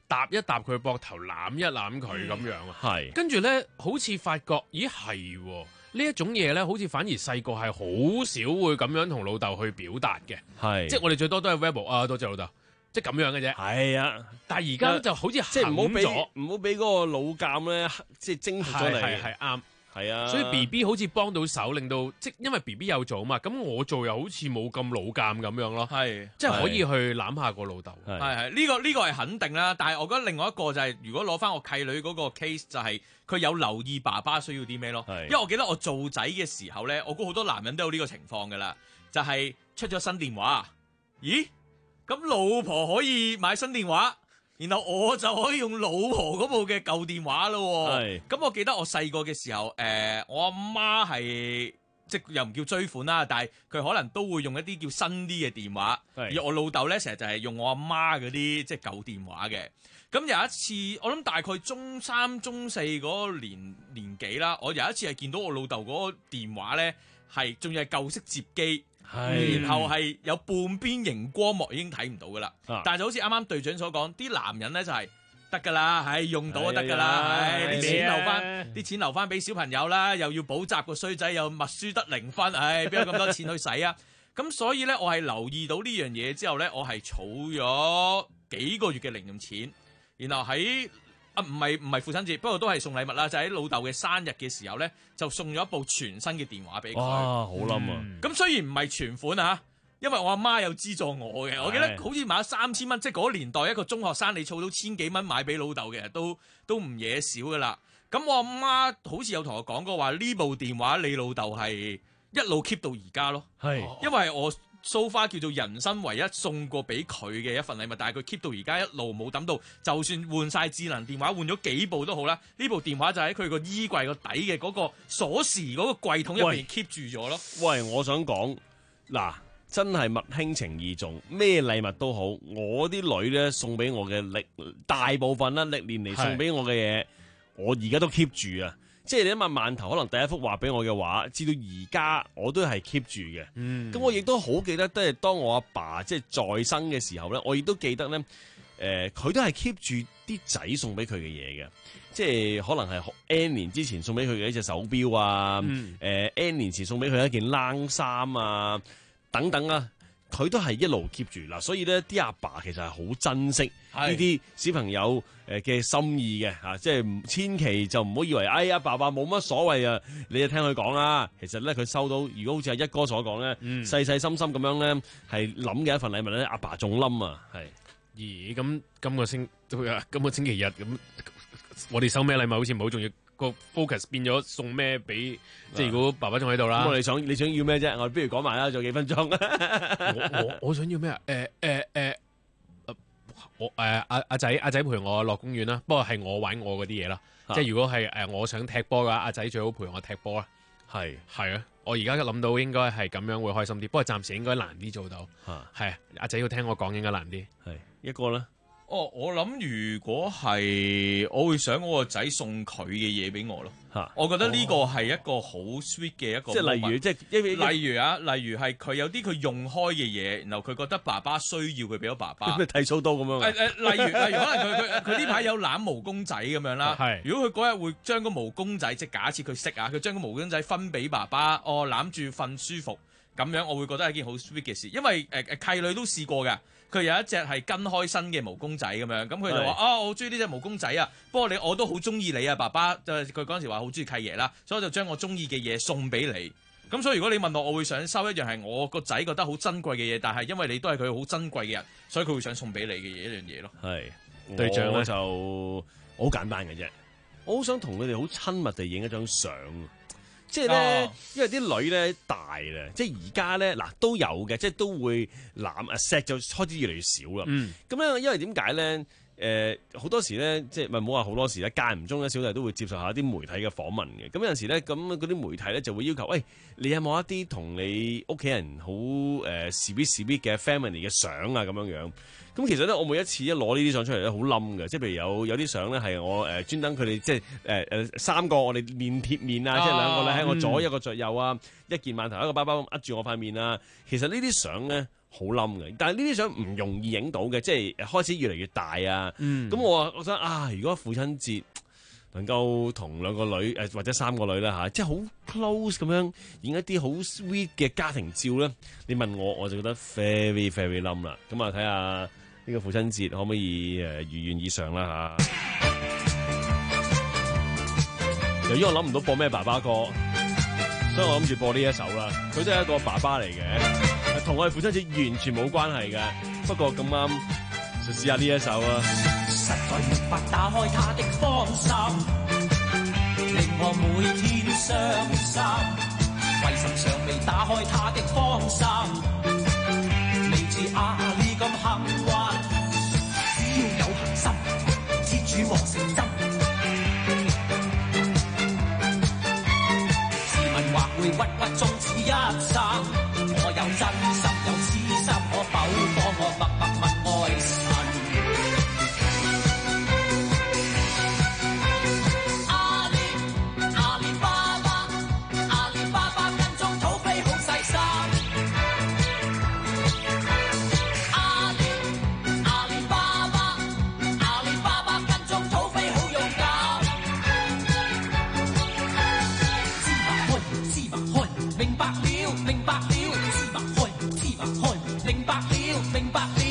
搭一搭佢膊頭，攬一攬佢咁樣啊。 係。 跟住咧，好似發覺，咦係喎。呢一種嘢咧，好似反而細個係好少會咁樣同老豆去表達嘅， 係即係我哋最多都係 verbal 啊，多謝老豆，即係咁樣嘅啫。 係啊， 但係而家就好似即係唔好俾咗， 唔好俾嗰個老監咧，即係征服咗你。 係係啱， 係啊。 所以 B B 好似幫到手，令到即係因為 B B 有做嘛，咁我做又好似冇咁老監咁樣咯。 係， 即係可以去攬下個老豆。 係係呢個呢個係肯定啦，但係我覺得另外一個就係、是、如果攞翻我契女嗰個 case 就係、是。佢有留意爸爸需要啲咩咯，因為我記得我做仔嘅時候咧，我估好多男人都有呢個情況噶啦，就係、是、出咗新電話，咦？咁老婆可以買新電話，然後我就可以用老婆嗰部嘅舊電話咯。咁我記得我細個嘅時候，誒、呃，我阿媽係即又唔叫追款啦，但係佢可能都會用一啲叫新啲嘅電話，而我老豆咧成日就係用我阿媽嗰啲即係舊電話嘅。咁有一次，我諗大概中三、中四嗰個年年紀啦，我有一次係見到我老豆嗰個電話咧，係仲要係舊式摺機，然後係有半邊熒光幕已經睇唔到噶啦。啊、但係就好似啱啱隊長所講，啲男人咧就係得噶啦，係用到就得噶啦，係啲錢留翻，啲錢留翻俾小朋友啦，又要補習個衰仔，又默書得零分，唉，邊有咁多錢去使啊？咁所以咧，我係留意到呢樣嘢之後咧，我係儲咗幾個月嘅零用錢。然後喺啊唔係唔係父親節，不過都係送禮物啦，就喺、是、老豆嘅生日嘅時候咧，就送咗一部全新嘅電話俾佢。 哇，好冧啊！ 咁、嗯、雖然唔係全款啊，因為我阿媽有資助我嘅，我記得好似買咗三千蚊，即係嗰年代一個中學生你儲到千幾蚊買俾老豆嘅，都都唔嘢少噶啦。咁我阿媽好似有同我講過話，呢部電話你老豆係一路 keep 到而家咯，係因為我。so far 叫做人生唯一送過俾佢嘅一份禮物，但係佢 keep 到而家一路冇抌到，就算換晒智能電話，換咗幾部都好啦。呢部電話就喺佢個衣櫃個底嘅嗰個鎖匙嗰個櫃桶入邊 keep 住咗咯。 喂，我想講嗱，真係物輕情意重，咩禮物都好，我啲女咧送俾我嘅歷大部分啦，歷年嚟送俾我嘅嘢，我而家都 keep 住啊。即係你諗下，饅頭可能第一幅畫俾我嘅畫，至到而家我都係 keep 住嘅。咁、嗯、我亦都好記得，都係當我阿爸即係在生嘅時候咧，我亦都記得咧，誒、呃，佢都係 keep 住啲仔送俾佢嘅嘢嘅。即係可能係 N 年之前送俾佢嘅一隻手錶啊，誒、嗯呃、N 年前送俾佢一件冷衫啊，等等啊。佢都係一路 keep 住嗱，所以咧啲阿爸其實係好珍惜呢啲小朋友誒嘅心意嘅嚇，即係千祈就唔好以為哎呀爸爸冇乜所謂啊，你就聽佢講啦。其實咧佢收到，如果好似阿一哥所講咧，嗯、細細心心咁樣咧係諗嘅一份禮物咧，阿爸仲冧啊，係。 咦？咁今個星今個星期日咁，我哋收咩禮物好似唔好重要。個 focus 變咗送咩俾，即係如果爸爸仲喺度啦。咁我哋想你想要咩啫？我哋不如講埋啦，仲有幾分鐘。我我我想要咩啊？誒誒誒，我誒阿阿仔阿仔陪我落公園啦。不過係我玩我嗰啲嘢啦。啊、即係如果係誒我想踢波嘅話，阿仔最好陪我踢波啦。係係啊，我而家諗到應該係咁樣會開心啲。不過暫時應該難啲做到。係阿仔要聽我講應該難啲。係一個咧。 哦，我諗如果係，我會想我個仔送佢嘅嘢俾我咯。嚇，我覺得呢個係一個好 sweet 嘅一個。即係例如，即係例如啊，例如係佢有啲佢用開嘅嘢，然後佢覺得爸爸需要佢俾咗爸爸。 咩剃鬚刀咁樣？誒誒，例如例如，可能佢佢佢呢排有攬毛公仔咁樣啦。係。如果佢嗰日會將個毛公仔，即係假設佢識啊，佢將個毛公仔分俾爸爸，哦攬住瞓舒服咁樣，我會覺得係一件好 sweet 嘅事。因為誒誒、呃、契女都試過㗎。佢有一隻係跟開身嘅毛公仔咁樣，咁佢就話：啊，我好中意呢隻毛公仔啊！不過你我都好中意你啊，爸爸。就佢嗰陣時話好中意契爺啦，所以我就將我中意嘅嘢送俾你。咁所以如果你問我，我會想收一樣係我個仔覺得好珍貴嘅嘢，但係因為你都係佢好珍貴嘅人，所以佢會想送俾你嘅嘢一樣嘢咯。係對象咧就好簡單嘅啫，我好想同佢哋好親密地影一張相。即係咧，哦、因為啲女咧大啦，即係而家咧嗱都有嘅，即係都會攬啊錫就開始越嚟越少啦。咁咧、嗯，因為點解咧？誒、呃、好多時咧，即係咪唔好話好多時咧，間唔中咧，小弟都會接受下啲媒體嘅訪問嘅。咁有陣時咧，咁嗰啲媒體咧就會要求，喂，你有冇一啲同你屋企人好誒時必時必嘅 family 嘅相啊咁樣樣？咁其實咧，我每一次一攞呢啲相出嚟咧，好冧嘅。即係譬如有有啲相咧係我誒專登佢哋即係誒誒三個我哋面貼面啊，即係兩個咧喺我左一個左右啊，嗯、一件饅頭一個包包咁扼住我塊面啊。其實呢啲相咧好冧嘅。但係呢啲相唔容易影到嘅，即係開始越嚟越大啊。咁、嗯、我我想啊，如果父親節能夠同兩個女誒或者三個女啦嚇，即係好 close 咁樣影一啲好 sweet 嘅家庭照咧，你問我我就覺得 very very 冧啦。咁啊睇下呢個父親節可唔可以誒如願以償啦嚇。由於我諗唔到播咩爸爸歌，所以我諗住播呢一首啦。佢都係一個爸爸嚟嘅，同我哋父親節完全冇關係嘅。不過咁啱就試下呢一首啊。 實在沒法打開他的芳心，令我每天傷心。為什尚未打開他的芳心？未似阿里咁幸運，只要有恒心，鐵柱磨成針。會鬱鬱終此一生，我有真心有痴心，可否幫我默默問愛神？阿里阿里巴巴，阿里巴巴跟蹤土匪好細心。阿里阿里巴巴，阿里巴巴跟蹤土匪好勇敢。明白了，明白了，芝麻開門，芝麻開門，明白了，明白了。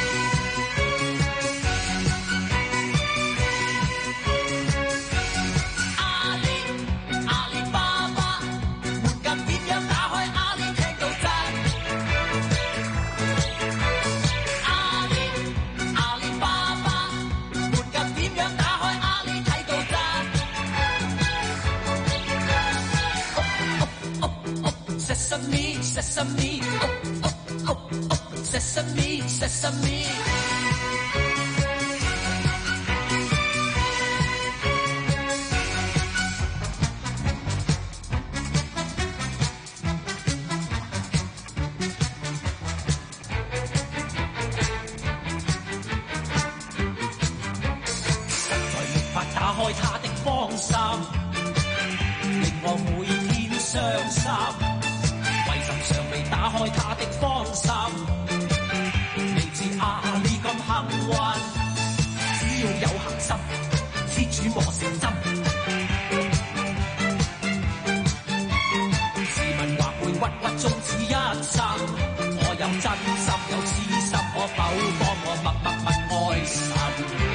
阿里阿里巴巴，門禁點樣打開？阿里聽到震。阿里阿里巴巴，門禁點樣打開？阿里睇到震。Sesame, sesame, oh, oh, oh, oh, sesame, sesame. 實在沒法打開他的芳心，令我每天傷心。尚未打開他的芳心，未似阿里咁幸運，只要有恒心，鐵柱磨成針。自問或會鬱鬱終此一生，我有真心有痴心，可否幫我默默問愛神？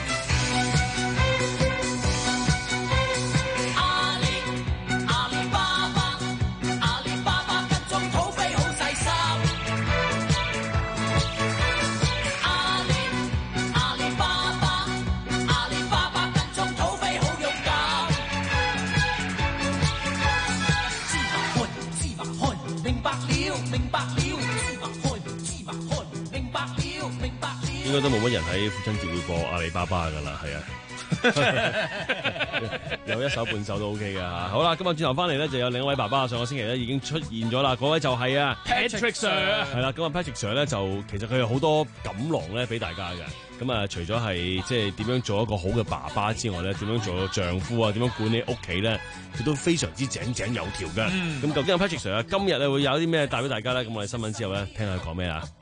應該都冇乜人喺父親節會播阿里巴巴噶啦，係啊，有一首半首都 OK 嘅嚇。好啦，今日轉頭翻嚟咧，就有另一位爸爸，上個星期咧已經出現咗啦，嗰位就係啊 Patrick Sir。 係啦，咁啊 Patrick Sir 咧就其實佢有好多錦囊咧俾大家嘅。咁啊，除咗係即係點樣做一個好嘅爸爸之外咧，點樣做個丈夫啊，點樣管理屋企咧，佢都非常之井井有條嘅。咁、嗯、究竟 Patrick Sir 啊，今日咧會有啲咩帶俾大家咧？咁我哋新聞之後咧，聽下佢講咩啊？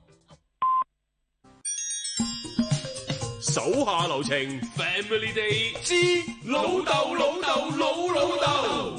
手下留情 ，Family Day 之老豆老豆老老豆，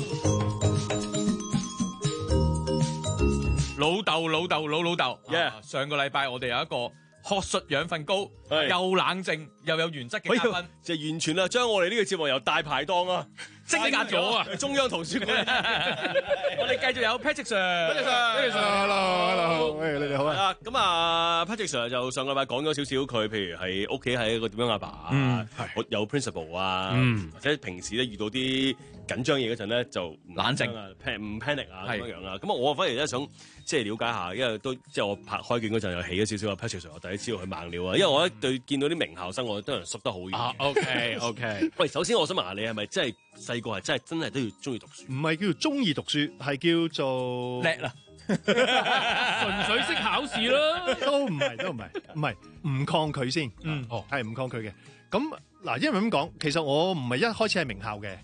老豆老豆老老豆。Yeah， 上個禮拜我哋有一個學術養分高，又冷靜又有原則嘅嘉賓， 就完全啊將我哋呢個節目由大排檔啊積壓咗啊中央圖書館。 我哋繼續有 Patrick Sir，Patrick Sir，Patrick Sir，hello，hello，喂，你哋好啊。咁啊 ，Patrick Sir 就上個禮拜講咗少少佢，譬如係屋企係一個點樣阿爸啊，有 principle 啊，或者平時咧遇到啲緊張嘢嗰陣咧就冷靜啊，唔 panic 啊咁樣樣啊。咁啊，我反而咧想即係了解下，因為都即係我拍開卷嗰陣又起咗少少啊 Patrick Sir，我第一知道佢猛料啊，因為我咧對見到啲名校生，我都人縮得好遠。 啊 ，OK OK。 喂，首先我想問下你係咪真係細個係真係真係都要中意讀書？ 唔係叫做中意讀書，係叫做叻啦， 純粹識考試咯。 都唔係，都唔係，唔係唔抗拒先。嗯，哦，係唔抗拒嘅。咁嗱，因為咁講，其實我唔係一開始係名校嘅。係。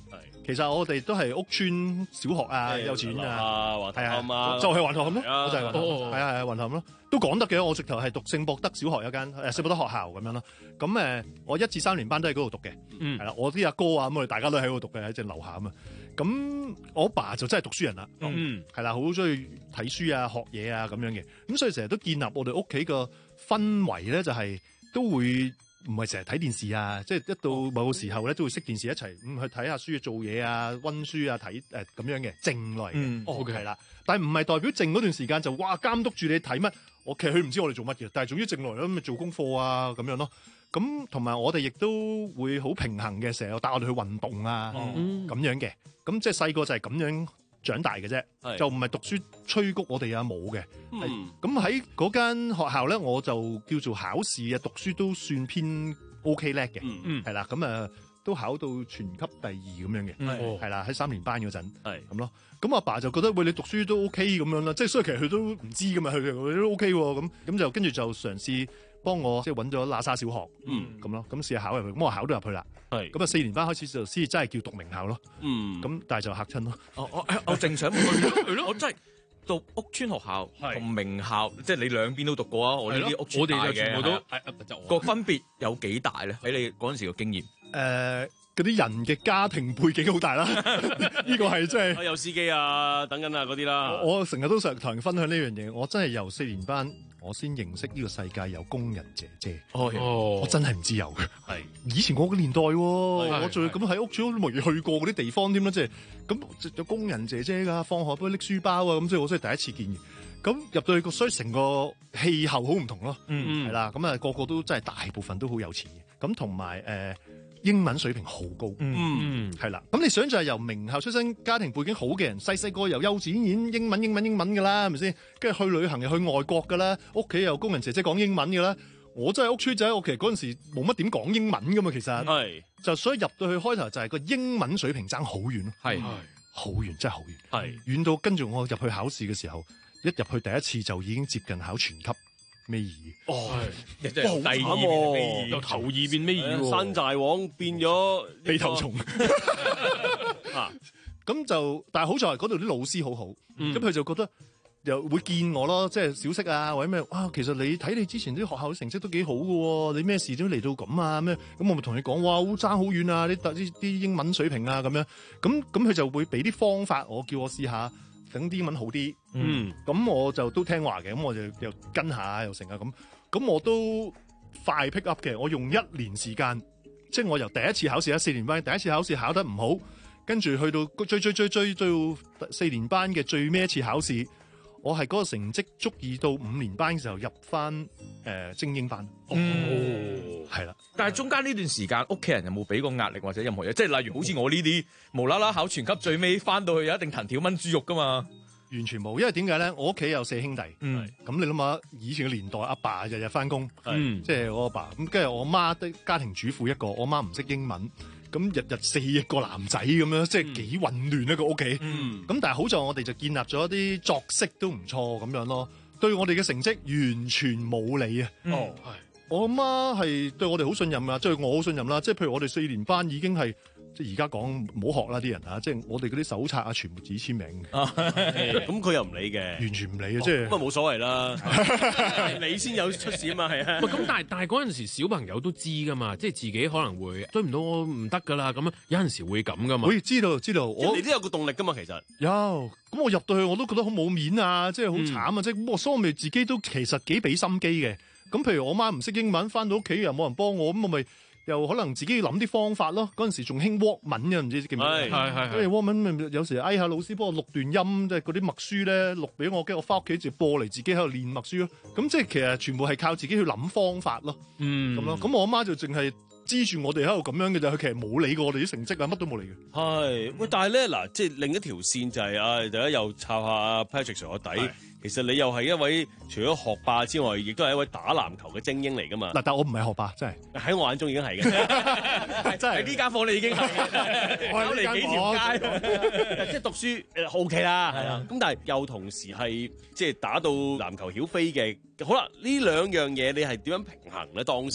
其實我哋都係屋村小學啊、 誒幼稚園啊， 啊橫頭磡啊就係橫頭磡咯， 係啊我就係橫頭哦磡，係啊係啊橫頭磡咯，都講得嘅。我直頭係讀聖博德小學有間誒聖博德學校咁樣咯。咁誒，我一至三年班都喺嗰度讀嘅，係啦。我啲阿哥啊，咁我哋大家都喺嗰度讀嘅，喺正樓下啊嘛。咁我爸就真係讀書人啦， 嗯， 係啦，好中意睇書啊、學嘢啊咁樣嘅。咁所以成日都建立我哋屋企個氛圍咧，就係都會。唔係成日睇電視啊，即係一到某個時候咧，都會熄電視一齊咁、嗯、去睇下書、做嘢啊、溫書啊、睇誒咁樣嘅靜落嚟嘅。 嗯哦，係啦，但係唔係代表靜嗰段時間就哇監督住你睇乜？我其實佢唔知我哋做乜嘅，但係總之靜落嚟咁咪做功課啊咁樣咯。咁同埋我哋亦都會好平衡嘅，成日帶我哋去運動啊咁、 嗯、 樣嘅。咁即係細個就係咁樣長大嘅啫，就唔係讀書催谷我哋啊冇嘅。咁喺嗰間學校咧，我就叫做考試啊，讀書都算偏 OK 叻嘅，係啦、嗯，咁啊都考到全級第二咁樣嘅，係、嗯、啦，喺三年班嗰陣，係咁咯。咁阿爸就覺得喂，你讀書都 OK 咁樣啦，即係所以其實佢都唔知噶嘛，佢佢都 OK 喎，咁咁就跟住就嘗試幫我即係揾咗喇沙小學，咁、嗯、咯，咁試下考入去，咁我考到入去啦，係咁啊四年班開始就先至真係叫讀名校咯，嗯，咁但係就嚇親咯， 我我我正想問，我真係。讀屋村學校同名校，即係你兩邊都讀過啊！我呢啲屋村大嘅， 我哋就全部都個分別有幾大咧？喺你嗰陣時嘅經驗， 誒嗰啲人嘅家庭背景好大啦，呢個係真係有司機啊，等緊啊嗰啲啦。 我成日都想同人分享呢樣嘢，我真係由四年班我先認識呢個世界有工人姐姐。哦，我真係唔知有嘅。係以前我個年代，我仲咁喺屋村都冇去過嗰啲地方添啦，即係咁有工人姐姐㗎，放學幫佢拎書包啊，咁即係我真係第一次見嘅。咁入到去個，所以成個氣候好唔同咯。嗯，係啦，咁啊個個都真係大部分都好有錢嘅。咁同埋誒。英文水平好高，嗯，係啦。咁你想就係由名校出身、家庭背景好嘅人，細細個由幼稚園演英文、英文、英文㗎啦，係咪先？跟住去旅行又去外國㗎啦，屋企又工人姐姐講英文㗎啦。我真係屋村仔，我其實嗰陣時冇乜點講英文㗎嘛，其實係就所以入到去開頭就係個英文水平爭好遠咯，係好遠，真係好遠，係遠到跟住我入去考試嘅時候，一入去第一次就已經接近考全級。尾二哦， 真係好慘喎！由頭二變尾二喎，山寨王變咗鼻頭蟲啊！咁就但係好在嗰度啲老師好好，咁佢、嗯、就覺得又會見我咯，即係小息啊或者咩啊，其實你睇你之前啲學校成績都幾好㗎喎，你咩事都嚟到咁啊咩？咁我咪同你講，哇，好爭好遠啊！啲啲啲英文水平啊咁樣，咁咁佢就會俾啲方法我，叫我試下。等啲英文好啲，嗯，咁我就都聽話嘅，咁我就又跟下又成啊，咁咁我都快 pick up 嘅，我用一年時間，即係我由第一次考試喺四年班，第一次考試考得唔好，跟住去到追追追追追到四年班嘅最尾一次考試，我係嗰個成績足以到五年班嘅時候入翻誒、呃、精英班，哦，係啦、嗯， 但係中間呢段時間，屋企人有冇俾過壓力或者任何嘢？即係例如好似我呢啲無啦啦考全級最尾翻到去有一定藤條炆豬肉噶嘛？ 完全冇，因為點解咧？我屋企有四兄弟，嗯，咁你諗下以前嘅年代，阿爸日日翻工，嗯，即係我阿爸，咁跟住我媽的家庭主婦一個，我媽唔識英文，咁日日四個男仔咁樣，即係幾混亂一個屋企，嗯，咁但係好在我哋就建立咗一啲作息都唔錯咁樣咯，對我哋嘅成績完全冇理啊，嗯、哦，係，我阿媽係對我哋好信任啊，即係我好信任啦，即係譬如我哋四年班已經係。即係而家講唔好學啦，啲人嚇，即係我哋嗰啲手冊啊，全部自己簽名嘅。 咁佢又唔理嘅， 完全唔理嘅，即係咁啊冇所謂啦。你先有出事啊嘛，係啊。 咁但係但係嗰陣時小朋友都知噶嘛，即係自己可能會追唔到我唔得噶啦，咁樣有陣時會咁噶嘛。 會知道知道，我你都有個動力噶嘛，其實有。咁我入到去我都覺得好冇面啊，即係好慘啊，即係我所以我咪自己都其實幾俾心機嘅。咁譬如我媽唔識英文，翻到屋企又冇人幫我，咁我咪。又可能自己要諗啲方法咯，嗰陣時仲興 walk 文嘅，唔知記唔記得？係係係。跟住 walk 文咪有時嗌下老師幫我錄段音，即係嗰啲默書咧錄俾我，跟住我翻屋企就播嚟自己喺度練默書咯。咁即係其實全部係靠自己去諗方法咯。嗯，咁咯。咁我阿媽就淨係支住我哋喺度咁樣嘅啫，佢其實冇理過我哋啲成績啊，乜都冇理嘅。 係喂，但係咧嗱，即係另一條線就係、是、啊，大家又抄下 Patrick Sir 個底。其實你又係一位除咗學霸之外，亦都係一位打籃球嘅精英嚟噶嘛？ 嗱，但我唔係學霸，真係喺我眼中已經係嘅， 真係呢間房你已經係走嚟幾條街，即係讀書誒 OK 啦，係啊。咁但係又同時係即係打到籃球曉飛嘅，好啦，呢兩樣嘢你係點樣平衡咧？當時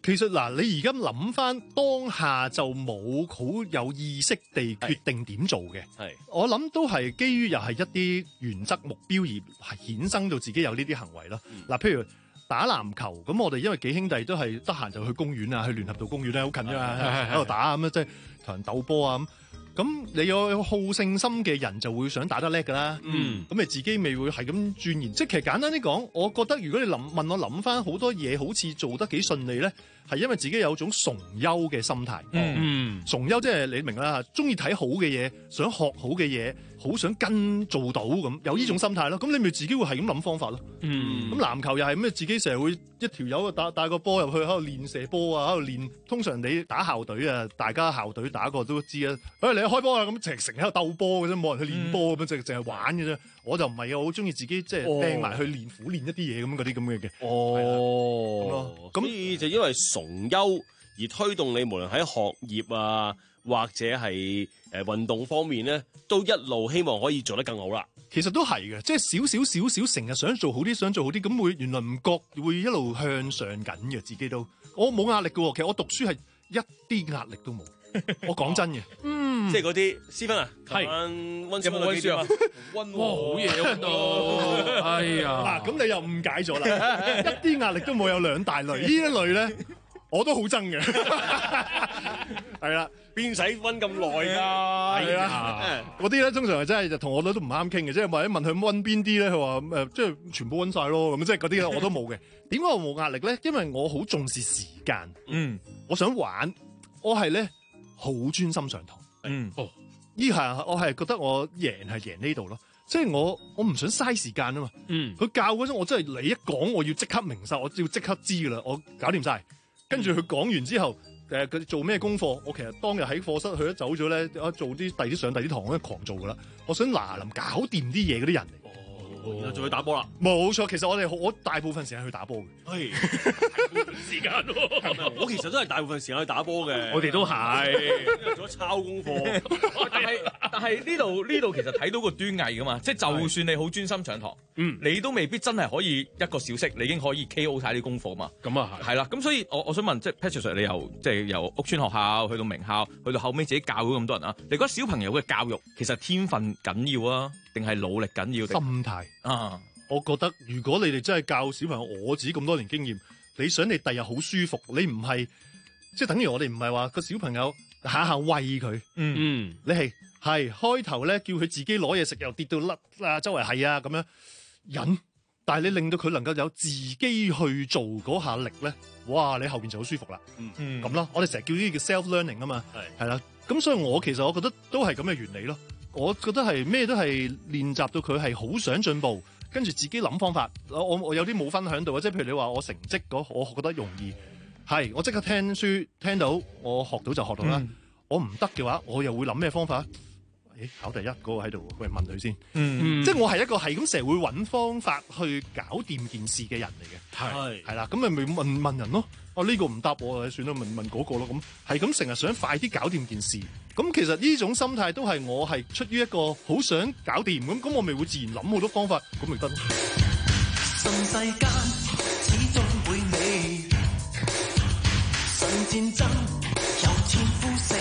其實嗱，你而家諗翻當下就冇好有意識地決定點做嘅。 係， 我諗都係基於又係一啲原則目標而係衍生到自己有呢啲行為咯。嗱、嗯，譬如打籃球，咁我哋因為幾兄弟都係得閒就去公園啊，去聯合道公園咧，好近啫嘛，喺度打咁啊，即係同人鬥波啊咁。咁你有好勝心嘅人就會想打得叻㗎啦，嗯，咁你自己咪會係咁鑽研。即係其實簡單啲講，我覺得如果你諗問我諗翻好多嘢，好似做得幾順利咧，係因為自己有種崇優嘅心態。嗯，崇優即係你明啦，中意睇好嘅嘢，想學好嘅嘢，好想跟做到咁，有呢種心態咯。咁你咪自己會係咁諗方法咯。嗯，咁籃球又係咩？自己成日會一條友打帶個波入去喺度練射波啊，喺度練。通常你打校隊啊，大家校隊打過都知啊。誒，你開波啊，咁成成日喺度鬥波嘅啫，冇人去練波咁樣，淨淨係玩嘅啫。我就唔係啊，我好中意自己即係掟埋去練苦練一啲嘢咁嗰啲咁嘅嘅。 哦，咁所以就因為崇優而推動你，無論喺學業啊，或者係誒運動方面咧，都一路希望可以做得更好啦。 其實都係嘅，即係少少少少，成日想做好啲，想做好啲，咁會原來唔覺會一路向上緊嘅，自己都我冇壓力嘅。其實我讀書係一啲壓力都冇。我講真嘅， 嗯，即係嗰啲思芬啊， 係溫有冇溫書啊？ 溫哇，好嘢溫到，哎呀！ 嗱，咁你又誤解咗啦，一啲壓力都冇，有兩大類，呢一類咧我都好憎嘅，係啦， 邊使溫咁耐㗎？ 係啊，嗰啲咧通常係真係就同我女都唔啱傾嘅，即係或者問佢溫邊啲咧，佢話誒即係全部溫晒咯，咁即係嗰啲咧我都冇嘅。點解我冇壓力咧？因為我好重視時間，嗯，我想玩，我係咧。好專心上堂，嗯，哦，呢下我係覺得我贏係贏呢度咯，即係我我唔想嘥時間啊嘛，嗯，佢教嗰陣我真係你一講我要即刻明晒，我要即刻知噶啦，我搞掂晒，跟住佢講完之後，誒佢做咩功課，我其實當日喺課室去咗走咗咧，我做啲第啲上第啲堂我都狂做噶啦，我想嗱臨搞掂啲嘢嗰啲人嚟。 然後就去打波啦， 冇錯。其實我哋我大部分時間去打波嘅， 係時間喎。我其實都係大部分時間去打波嘅， 我哋都係做咗抄功課。 但係但係呢度呢度其實睇到個端倪噶嘛，即係就算你好專心上堂，嗯，你都未必真係可以一個小息，你已經可以 K O 晒啲功課嘛。咁啊係，係啦。咁所以我我想問，即係 Patrick Sir，你由即係由屋村學校去到名校，去到後尾自己教咗咁多人啊，你覺得小朋友嘅教育其實天分緊要啊，定係努力緊要？ 心態啊，我覺得如果你哋真係教小朋友，我自己咁多年經驗，你想你第日好舒服，你唔係即係等於我哋唔係話個小朋友下下餵佢，嗯嗯，你係係開頭咧叫佢自己攞嘢食，又跌到甩啊，周圍係啊咁樣忍，但係你令到佢能夠有自己去做嗰下力咧，哇！你後邊就好舒服啦，嗯嗯，咁咯，我哋成日叫呢啲叫 self learning 啊嘛，係係啦，咁所以我其實我覺得都係咁嘅原理咯。我覺得係咩都係練習到佢係好想進步，跟住自己諗方法。我我我有啲冇分享到啊，即係譬如你話我成績嗰，我覺得容易係我即刻聽書聽到，我學到就學到啦。嗯、我唔得嘅話，我又會諗咩方法？誒，考第一嗰個喺度，喂，問佢先。嗯，即係我係一個係咁成日會揾方法去搞掂件事嘅人嚟嘅。係係啦，咁咪咪問問人咯。哦、啊，呢、呢個唔答我，算啦，問問嗰個咯。咁係咁成日想快啲搞掂件事。咁其實呢種心態都係我係出於一個好想搞掂咁，咁我咪會自然諗好多方法，咁咪得咯。 神世間始終會美，神戰爭有天夫死，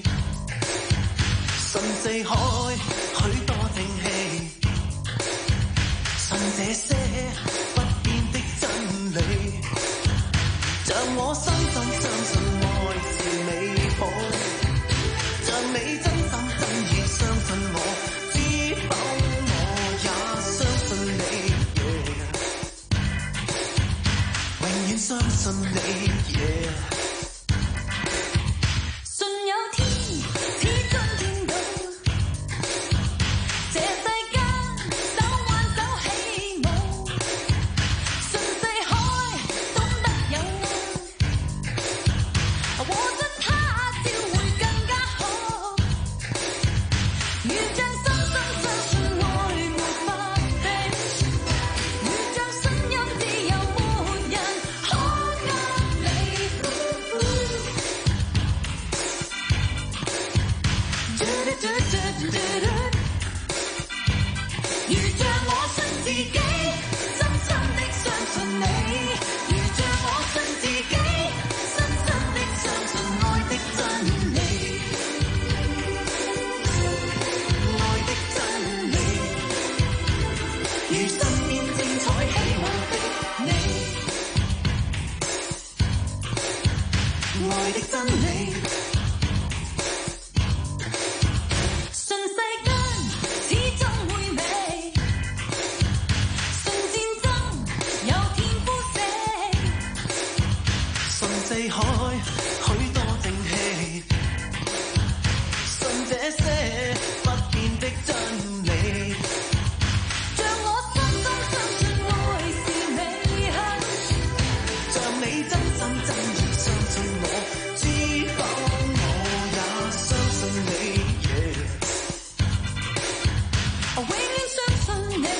神四海許多正氣，神這些不變的真理，像我深深相信愛是美好。像你真心真意相信我，知否我也相信你， yeah. 永遠相信你。Yeah. 信有天，始終見到這世間手挽手起舞，信四海懂得有愛，和進他朝會更加好。如像深深相信愛沒法停，如像信任自由沒人可隔離。如像我信自己，深深的相信你，如像我信自己。 些不變的真理。像我深深相信愛是美好，像你真心真意相信我，知否我也相信你。我永遠相信你。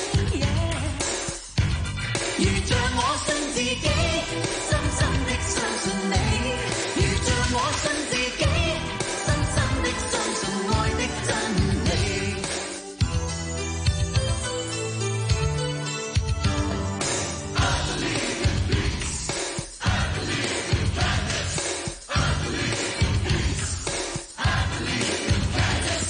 如像我信自己，深深的相信你。如像我信自己，深深的相信愛的真理。I believe in peace. I believe in kindness. I believe in peace. I believe in kindness.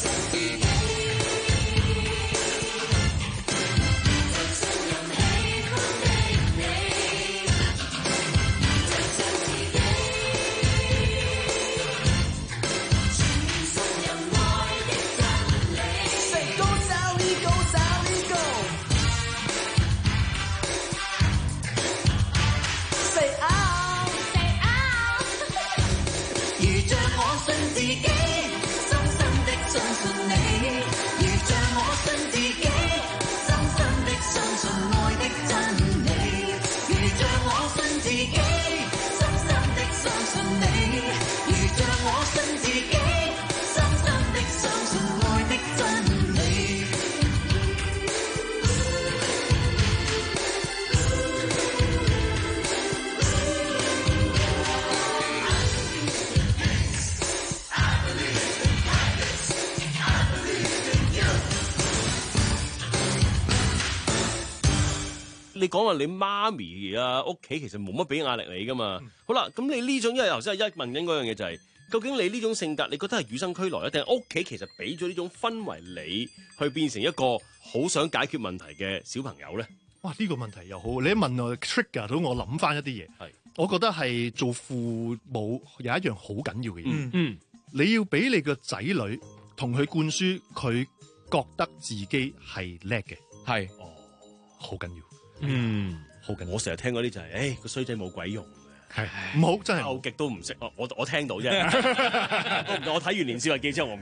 你講話你媽咪啊屋企其實冇乜俾壓力你噶嘛？嗯、好啦，咁你呢種因為頭先係一問緊嗰樣嘢就係、是，究竟你呢種性格，你覺得係與生俱來咧，定係屋企其實俾咗呢種氛圍你去變成一個好想解決問題嘅小朋友咧？ 哇！呢、這個問題又好，你一問我 trigger 到我諗翻一啲嘢。係，我覺得係做父母有一樣好緊要嘅嘢。嗯嗯，你要俾你個仔女同佢灌輸佢覺得自己係叻嘅。係，哦，好緊要。嗯，好緊要。 我成日聽嗰啲就係、是，誒個衰仔冇鬼用嘅， 係唔好真係拗極都唔識。我我聽到啫，我睇完《年少日記》之後，我唔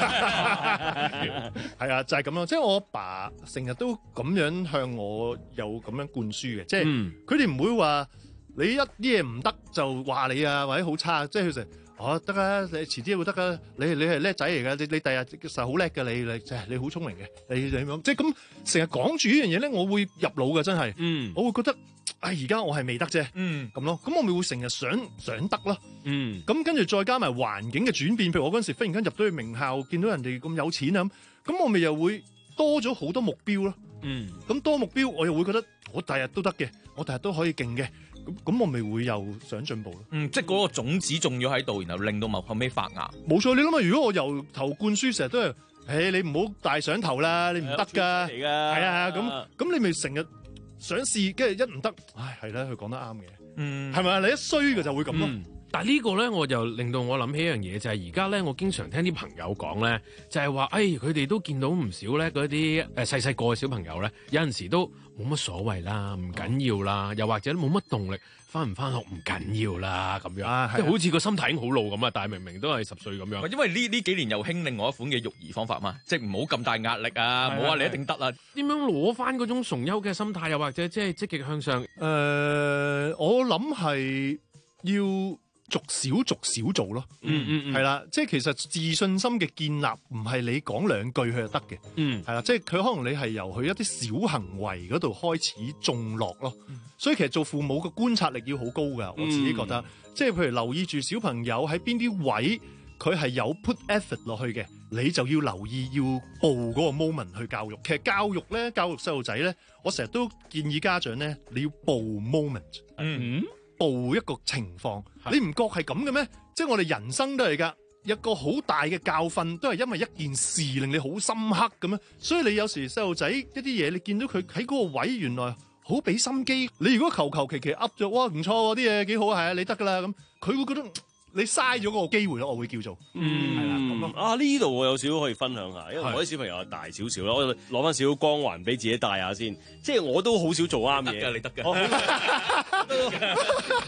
係啊，就係、是、咁樣。即係我阿爸成日都咁樣向我有咁樣灌輸嘅，即係佢哋唔會話你一啲嘢唔得就話你啊，或者好差。即係佢成哦得啊，你遲啲會得啊，你你係叻仔嚟㗎，你你第日實好叻嘅，你你即係你好聰明嘅，你你咁即係咁成日講住呢樣嘢咧，我會入腦嘅真係，嗯，我會覺得唉而家我係未得啫，嗯，咁咯，咁我咪會成日想想得咯，嗯，咁跟住再加埋環境嘅轉變，譬如我嗰陣時忽然間入到去名校，見到人哋咁有錢啊咁，咁我咪又會多咗好多目標咯，嗯，咁多目標我又會覺得我第日都得嘅，我第日都可以勁嘅。咁咁我咪會又想進步咯。 嗯，即係嗰個種子種咗喺度，然後令到後尾發芽。 冇錯，你諗下，如果我由頭灌輸，成日都係，誒你唔好大上頭啦，你唔得㗎。係啊，咁咁你咪成日想試，跟住一唔得，唉係啦，佢講得啱嘅。嗯，係咪啊？你一衰嘅就會咁咯。 嗯但係呢個咧，我就令到我諗起一樣嘢，就係而家咧，我經常聽啲朋友講咧，就係話，誒佢哋都見到唔少咧嗰啲誒細細個嘅小朋友咧，有陣時都冇乜所謂啦，唔緊要啦，又或者冇乜動力，翻唔翻學唔緊要啦，咁樣，即係、啊、好似個心態已經好老咁啊，但係明明都係十歲咁樣。 因為呢呢幾年又興另外一款嘅育兒方法嘛，即係唔好咁大壓力啊，唔好話你一定得啊。 點樣攞翻嗰種崇優嘅心態，又或者即係積極向上？誒、 呃，我諗係要。逐少逐少做咯，嗯嗯嗯，係啦，即係其實自信心嘅建立唔係你講兩句佢就得嘅，嗯，係啦，即係佢可能你係由佢一啲小行為嗰度開始種落咯，嗯、所以其實做父母嘅觀察力要好高噶，我自己覺得，嗯、即係譬如留意住小朋友喺邊啲位佢係有 put effort 落去嘅，你就要留意要報嗰個 moment 去教育。其實教育咧，教育細路仔咧，我成日都建議家長咧，你要報 moment，嗯。報一個情況，你唔覺係咁嘅咩？即係我哋人生都係噶，一個好大嘅教訓都係因為一件事令你好深刻咁樣。所以你有時細路仔一啲嘢，你見到佢喺嗰個位，原來好俾心機。你如果求求其其噏咗，哇唔錯喎，啲嘢幾好，係啊，你得噶啦咁，佢會覺得你嘥咗嗰個機會咯。我會叫做，嗯，係啦咁咯。 啊呢度我有少少可以分享下，因為我啲小朋友大少少啦，我攞翻少少光環俾自己帶下先。即係我都好少做啱嘢。 得㗎，你得㗎。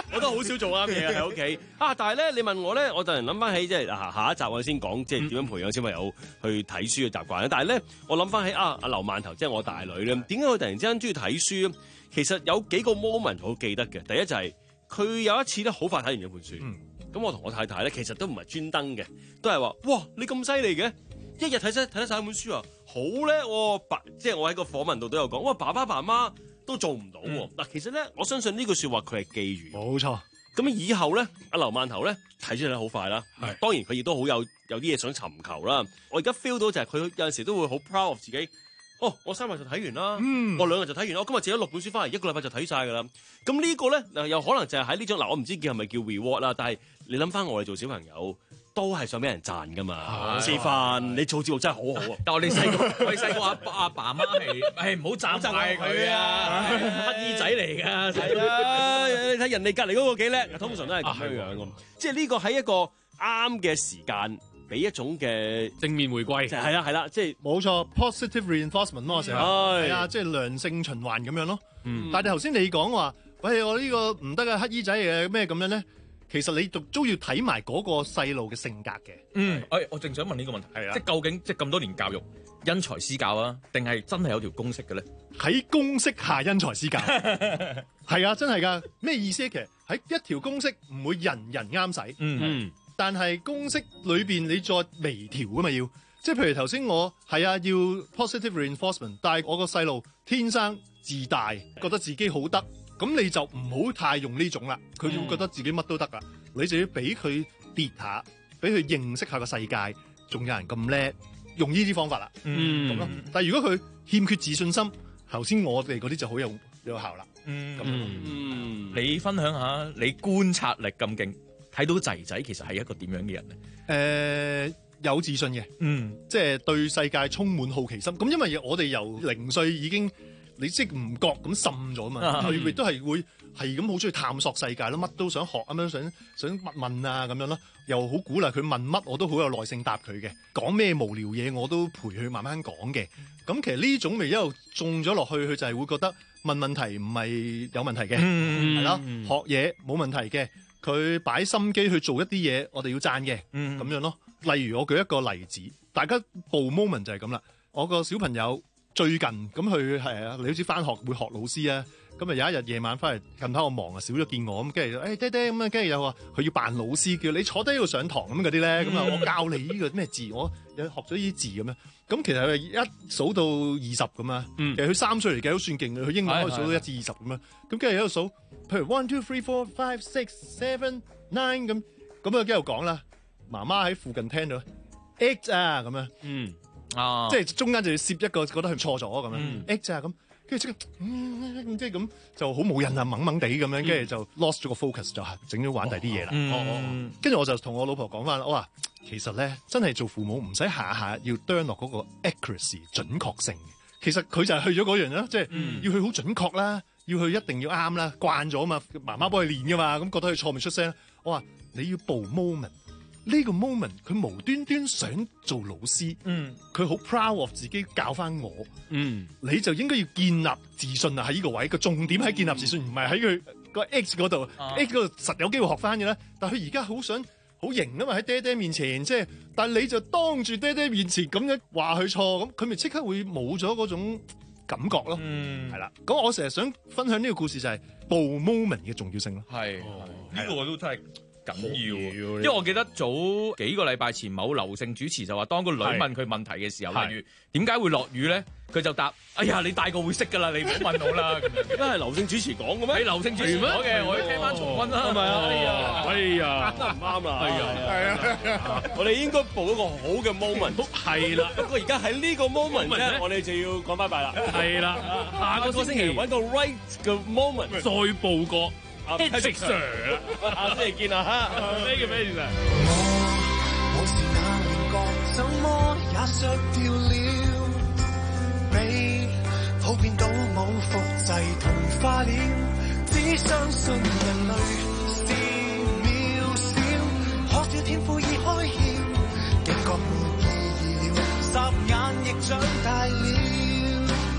我都好少做啱嘢啊喺屋企啊！但係咧，你問我咧，我突然諗翻起即係下下一集我先講即係點樣培養小朋友去睇書嘅習慣咧。但係咧，我諗翻起啊，阿劉饅頭即係我大女咧，點解佢突然之間中意睇書咧？其實有幾個 moment 好記得嘅。第一就係、是、佢有一次咧，好快睇完一本書。咁、嗯、我同我太太咧，其實都唔係專登嘅，都係話：哇，你咁犀利嘅，一日睇晒睇得晒一本書啊，好叻喎！爸，即係我喺個訪問度都有講，哇，爸爸媽媽都做唔到喎。嗱、嗯，其實咧，我相信呢句説話佢係寄語。冇錯。咁以後咧，阿劉饅頭咧睇書睇得好快啦。係。當然佢亦都好有有啲嘢想尋求啦。我而家 feel 到就係佢有陣時都會好 proud of 自己。哦，我三日就睇完啦。嗯。我兩日就睇完啦。我今日借咗六本書翻嚟，一個禮拜就睇晒㗎啦。咁呢個咧，嗱又可能就係喺呢種嗱，我唔知叫係咪叫 reward 啦。但係你諗翻我哋做小朋友，都係想俾人讚㗎嘛。示範你做節目真係好好啊。但我哋細個，我哋細個阿阿爸媽係係唔好讚曬佢啊，乞衣仔嚟㗎。係啦，你睇人哋隔離嗰個幾叻，通常都係咁樣樣㗎。即係呢個喺一個啱嘅時間。俾一種嘅正面回歸，係啦係啦，即係冇錯 positive reinforcement 咯，成日係啊，即係良性循環咁樣咯。嗯、但係頭先你講話，喂，我呢個唔得嘅乞衣仔嘅咩咁樣咧？其實你都都要睇埋嗰個細路嘅性格嘅。嗯，誒，我正想問呢個問題，係啊，即係究竟即係咁多年教育，因材施教啊，定係真係有條公式嘅咧？喺公式下因材施教，係啊，真係㗎。咩意思？其實喺一條公式唔會人人啱使。嗯。嗯但係公式裏邊你再微調㗎嘛要，即係譬如頭先我係啊要 positive reinforcement， 但係我個細路天生自大，覺得自己好得，咁你就唔好太用呢種啦，佢會覺得自己乜都得啦，你就要俾佢跌下，俾佢認識下個世界，仲有人咁叻，用呢啲方法啦，咁咯、嗯。但係如果佢欠缺自信心，頭先我哋嗰啲就好有有效啦。嗯，咁嗯，你分享下你觀察力咁勁。睇到仔仔其實係一個點樣嘅人咧？誒、呃，有自信嘅，嗯，即係對世界充滿好奇心。咁因為我哋由零歲已經，你即係唔覺咁滲咗嘛，佢亦都係會係咁好中意探索世界咯，乜都想學咁樣，想想問啊咁樣咯，又好鼓勵佢問乜，我都好有耐性答佢嘅。講咩無聊嘢我都陪佢慢慢講嘅。咁其實呢種咪一路種咗落去，佢就係會覺得問問題唔係有問題嘅，係咯、嗯，學嘢冇問題嘅。佢擺心機去做一啲嘢，我哋要讚嘅，咁、嗯、樣咯。例如我舉一個例子，大家報 moment 就係咁啦。我個小朋友最近咁佢係啊，你好似翻學會學老師啊。咁啊有一日夜晚翻嚟近排我忙啊，少咗見我咁，跟住誒爹爹咁啊，跟住又話佢要扮老師，叫你坐低喺度上堂咁嗰啲咧。咁啊、嗯、我教你呢個咩字，我有學咗呢啲字咁樣。咁其實佢一數到二十咁啊，嗯、其實佢三歲嚟計都算勁嘅，佢英文可以數到一至二十咁樣。咁跟住喺度數。譬如 one two three four five six seven nine 咁咁啊，繼續講啦。媽媽喺附近聽到 eight 啊咁樣，嗯啊，即係中間就要攝一個覺得佢錯咗咁樣 eight 啊咁，跟住即係即係咁就好冇癮啊，懵懵地咁樣，跟住、嗯、就 lost 咗個 focus 就整咗玩第啲嘢啦。哦，跟住、嗯、我就同我老婆講翻啦，我話其實咧真係做父母唔使下下要啄落嗰個 accuracy 準確性，其實佢就係去咗嗰樣啦，即係要去好準確啦。要佢一定要啱啦，慣咗嘛，媽媽幫佢練噶嘛，咁覺得佢錯咪出聲。我話你要報 moment，呢個 moment 佢無端端想做老師，嗯，佢好 proud of 自己教翻我，嗯，你就應該要建立自信啊！喺呢個位個重點喺建立自信，唔係喺佢個 X 嗰度、啊、，X 嗰度實有機會學翻嘅啦。但係佢而家好想好型啊嘛，喺爹爹面前，即係，但係你就當住爹爹面前咁樣話佢錯，咁佢咪即刻會冇咗嗰種感覺咯，係啦、嗯。咁我成日想分享呢個故事就係報 moment 嘅重要性咯。係，呢個我都真係緊要。因為我記得早幾個禮拜前，某劉姓主持就話，當個女問佢問題嘅時候，例如點解會落雨咧，佢就答：哎呀，你大個會識㗎啦，你唔好問我啦。咁係劉姓主持講嘅咩？係劉姓主持講嘅，我要聽翻重溫啦，係咪啊？哎呀，哎呀，唔啱啦。係啊，係啊，我哋應該報一個好嘅 moment。係啦，不過而家喺呢個 moment 咧，我哋就要講拜拜啦。係啦，下個星期揾個 right 嘅 moment 再報個 Patrick Sir 啦。下星期見啦嚇。咩叫 Patrick Sir？我我是那稜角，怎麼也削掉了。被普遍倒冇複製同化了，只相信人類是渺小，學了天賦已開竅，警覺沒意義了，霎眼亦長大了，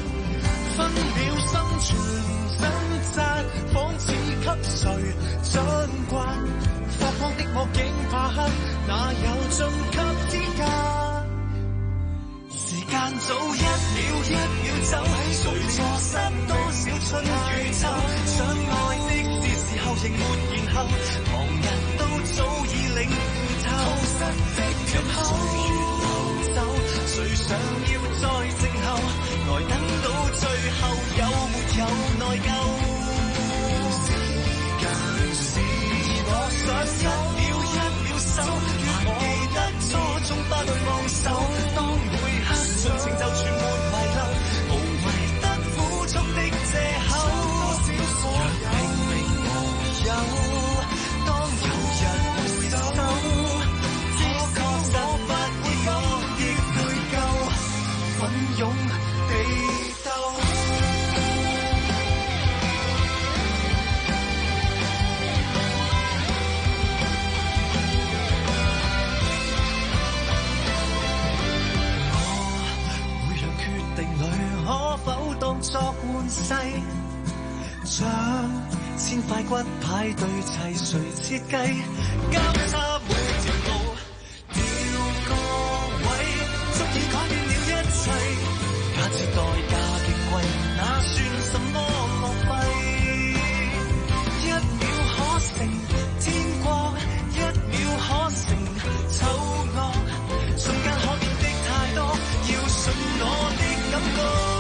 分秒生存掙扎，仿似給誰竟怕黑，哪有晉級資格？時間早一秒一秒走，誰錯失多少春與秋？想愛的是時候仍沒然後，旁人都早已領悟透。逃失的缺口，誰流走，誰想要再靜候，來等到最後有沒有內疚？時間是我想一秒一秒守，還記得初衷不去放手。當每刻盡情就全沒遺漏，無謂得苦衷的藉口。若拼命無有，當有日回首，只確實不會講亦會夠，奮勇地鬥。可否當作換世，將千塊骨牌對齊，誰設計交叉每條路，調個位，足以改變了一切。假設代價極貴，那算什麼浪費？一秒可成天國，一秒可成醜惡，瞬間可變的太多，要信我的感覺。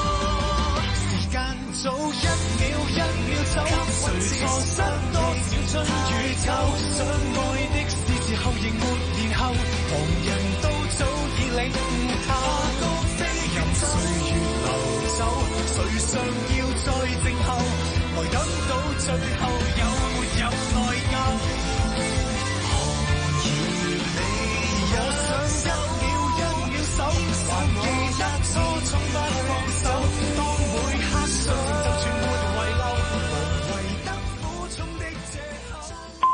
早一秒一秒走，誰錯失多少春與秋？想愛的是時候仍沒然後，旁人都早已領悟透。任歲月流走，誰想要再靜候，來等到最後有沒有內疚？何以理由？我想一秒一秒守，還記得初衷不放手。當每刻盡情就全沒遺漏，無謂得苦衷的藉口。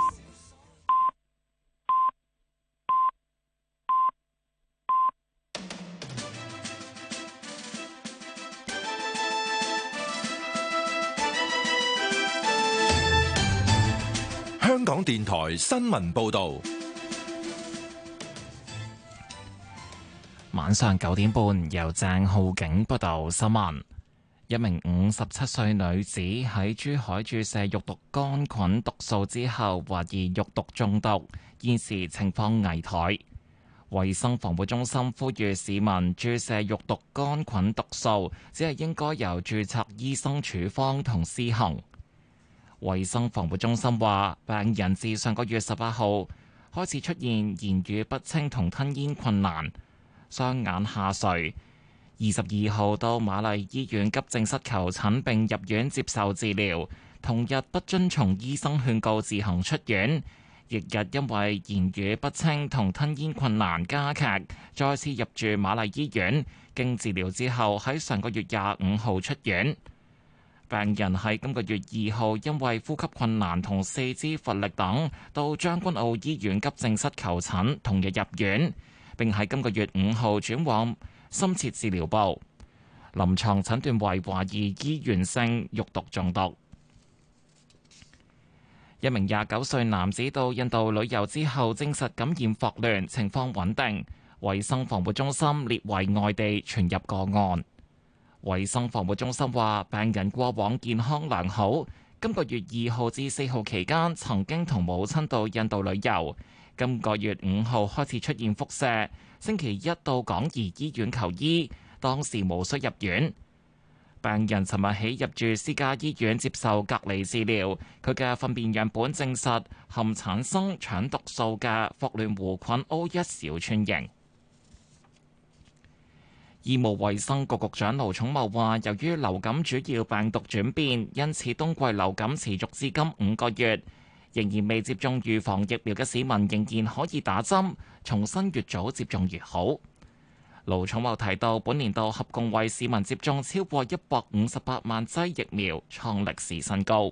香港電台新聞報導。 晚上九點半，由鄭浩景報道新聞。一名五十七歲女子喺珠海注射肉毒桿菌毒素之後，懷疑肉毒中毒，現時情況危殆。衛生防護中心呼籲市民注射肉毒桿菌毒素，只係應該由註冊醫生處方同施行。衛生防護中心話，病人自上個月十八號開始出現言語不清同吞咽困難，雙眼下垂。二十二號到瑪麗醫院急症室求診並入院接受治療，同日不遵從醫生勸告自行出院，翌日因為言語不清同吞咽困難加劇，再次入住瑪麗醫院，經治療之後喺上個月廿五號出院。病人喺今個月二號因為呼吸困難同四肢乏力等到將軍澳醫院急症室求診，同日入院，並喺今個月五號轉往深切治療部，臨床診斷為懷疑醫源性肉毒中毒。一名廿九歲男子到印度旅遊之後證實感染霍亂，情況穩定，衛生防護中心列為外地傳入個案。衛生防護中心話，病人過往健康良好，今個月二號至四號期間曾經同母親到印度旅遊，今個月五號開始出現腹瀉，星期一到港怡醫院求醫，當時無需入院。病人尋日起入住私家醫院接受隔離治療，佢嘅糞便樣本證實含產生腸毒素嘅霍亂弧菌 O 一 小串型。醫務衛生局局長盧寵茂話，由於流感主要病毒轉變，因此冬季流感持續至今五個月，仍然未接種預防疫苗嘅市民仍然可以打針，重新越早接種越好。盧寵茂提到，本年度合共為市民接種超過一百五十八萬劑疫苗，創歷史新高。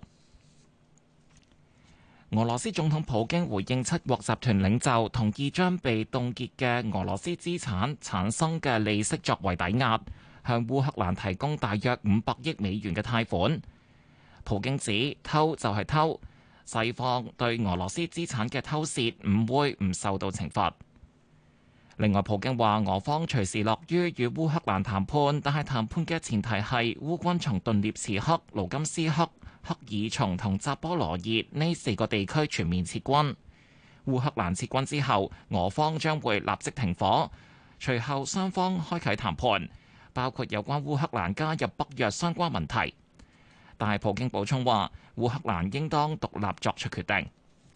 俄羅斯總統普京回應七國集團領袖同意將被凍結嘅俄羅斯資產產生嘅利息作為抵押，向烏克蘭提供大約五百億美元嘅貸款。普京指偷就係偷， 西方對俄羅斯資產嘅偷竊唔會唔受到懲罰。另外，普京話俄方隨時樂於與烏克蘭談判，但係談判嘅前提係烏軍從頓涅茨克、盧甘斯克、克爾松同扎波羅熱呢四個地區全面撤軍。烏克蘭撤軍之後，俄方將會立即停火，隨後雙方開啟談判，包括有關烏克蘭加入北約相關問題。但係普京補充話，烏克蘭應當獨立作出決定。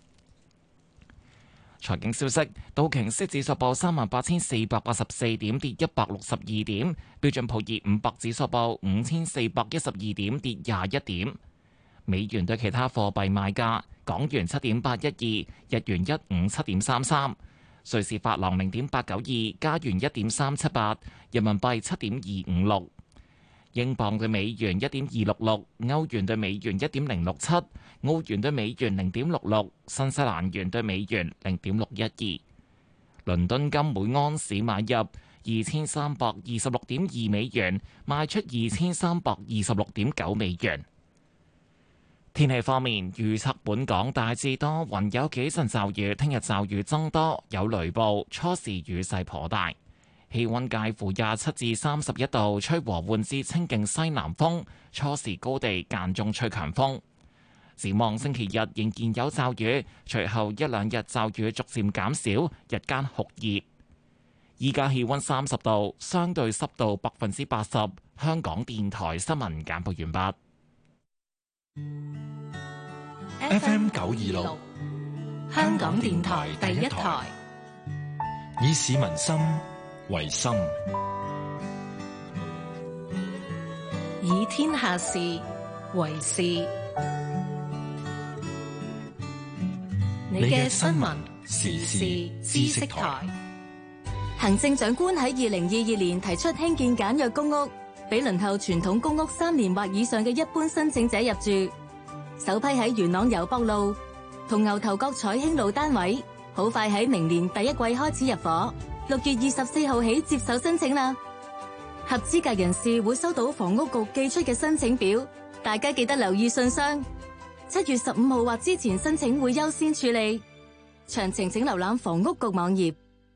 財經消息，道瓊斯指數報三萬八千四百八十四點，跌一百六十二點；標準普爾五百指數報五千四百一十二點，跌廿一點。美元對其他貨幣賣價：港元七點八一二，日元一五七點三三，瑞士法郎零點八九二，加元一點三七八，人民幣七點二五六。英鎊對美元一點二六六，歐元對美元一點零六七，澳元對美元零點六六，新西蘭元對美元零點六一二。倫敦金每盎司買入二千三百二十六點二美元，賣出二千三百二十六點九美元。天氣方面，預測本港大致多雲，有幾陣驟雨，聽日驟雨增多，有雷暴，初時雨勢頗大。氣溫介乎廿七至三十一度，吹和緩至清勁西南風，初時高地間中吹強風。展望星期日仍然有驟雨，隨後一兩日驟雨逐漸減少，日間酷熱。依家氣溫三十度，相對濕度百分之八十。香港電台新聞簡報完畢。 F M 九二六，香港電台第一台， 以市民心為心， 以天下事為事。你嘅新聞時事知識台。 行政長官喺二零二二年提出興建簡約公屋，俾輪候傳統公屋三年或以上嘅一般申請者入住。首批喺元朗油博路同牛頭角彩興路單位，好快喺明年第一季開始入伙。六月二十四號起接受申請啦，合資格人士會收到房屋局寄出嘅申請表，大家記得留意信箱。七月十五號或之前申請會優先處理，詳情請瀏覽房屋局網頁。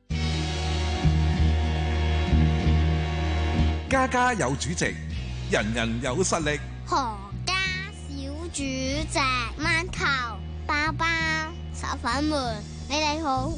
家家有主席，人人有實力。 何家小主席，饅頭、包包、炒粉們，你哋好。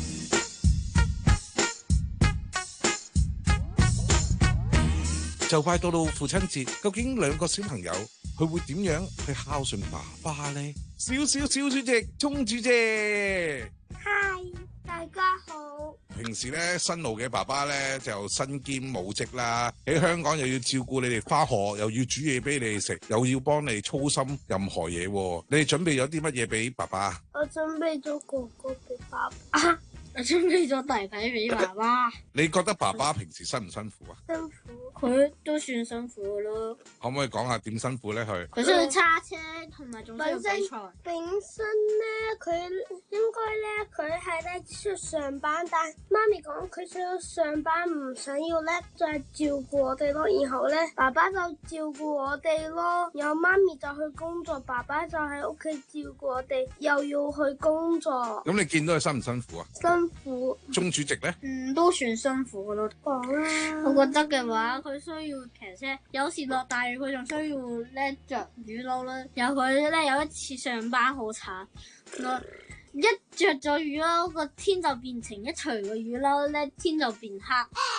就快到到父親節，究竟兩個小朋友佢會點樣去孝順爸爸呢？小小小主席，鍾主席， 嗨，大家好。 平時咧辛勞嘅爸爸咧就身兼母職啦，喺香港又要照顧你哋返學，又要煮嘢俾你哋食，又要幫你哋操心任何嘢。你哋準備咗啲乜嘢俾爸爸？ 我準備咗哥哥俾爸爸。我準備咗弟弟俾爸爸。 你覺得爸爸平時辛唔辛苦啊？ 辛苦，佢都算辛苦咯。 可唔可以講下點辛苦咧？佢佢需要叉車，同埋仲需要比賽。本身咧，佢應該咧，佢係咧需要上班，但媽咪講佢需要上班，唔想要咧再照顧我哋咯。然後咧，爸爸就照顧我哋咯。然後媽咪就去工作，爸爸就喺屋企照顧我哋，又要去工作。 咁你見到佢辛唔辛苦啊？ 辛苦。 鍾主席咧？ 嗯，都算辛苦噶咯。講啦，我覺得嘅話，佢需要騎車，有時落大雨，佢仲需要咧着雨褸啦。有佢咧有一次上班好慘，我一着咗雨褸，個天就變晴；一除個雨褸咧，天就變黑。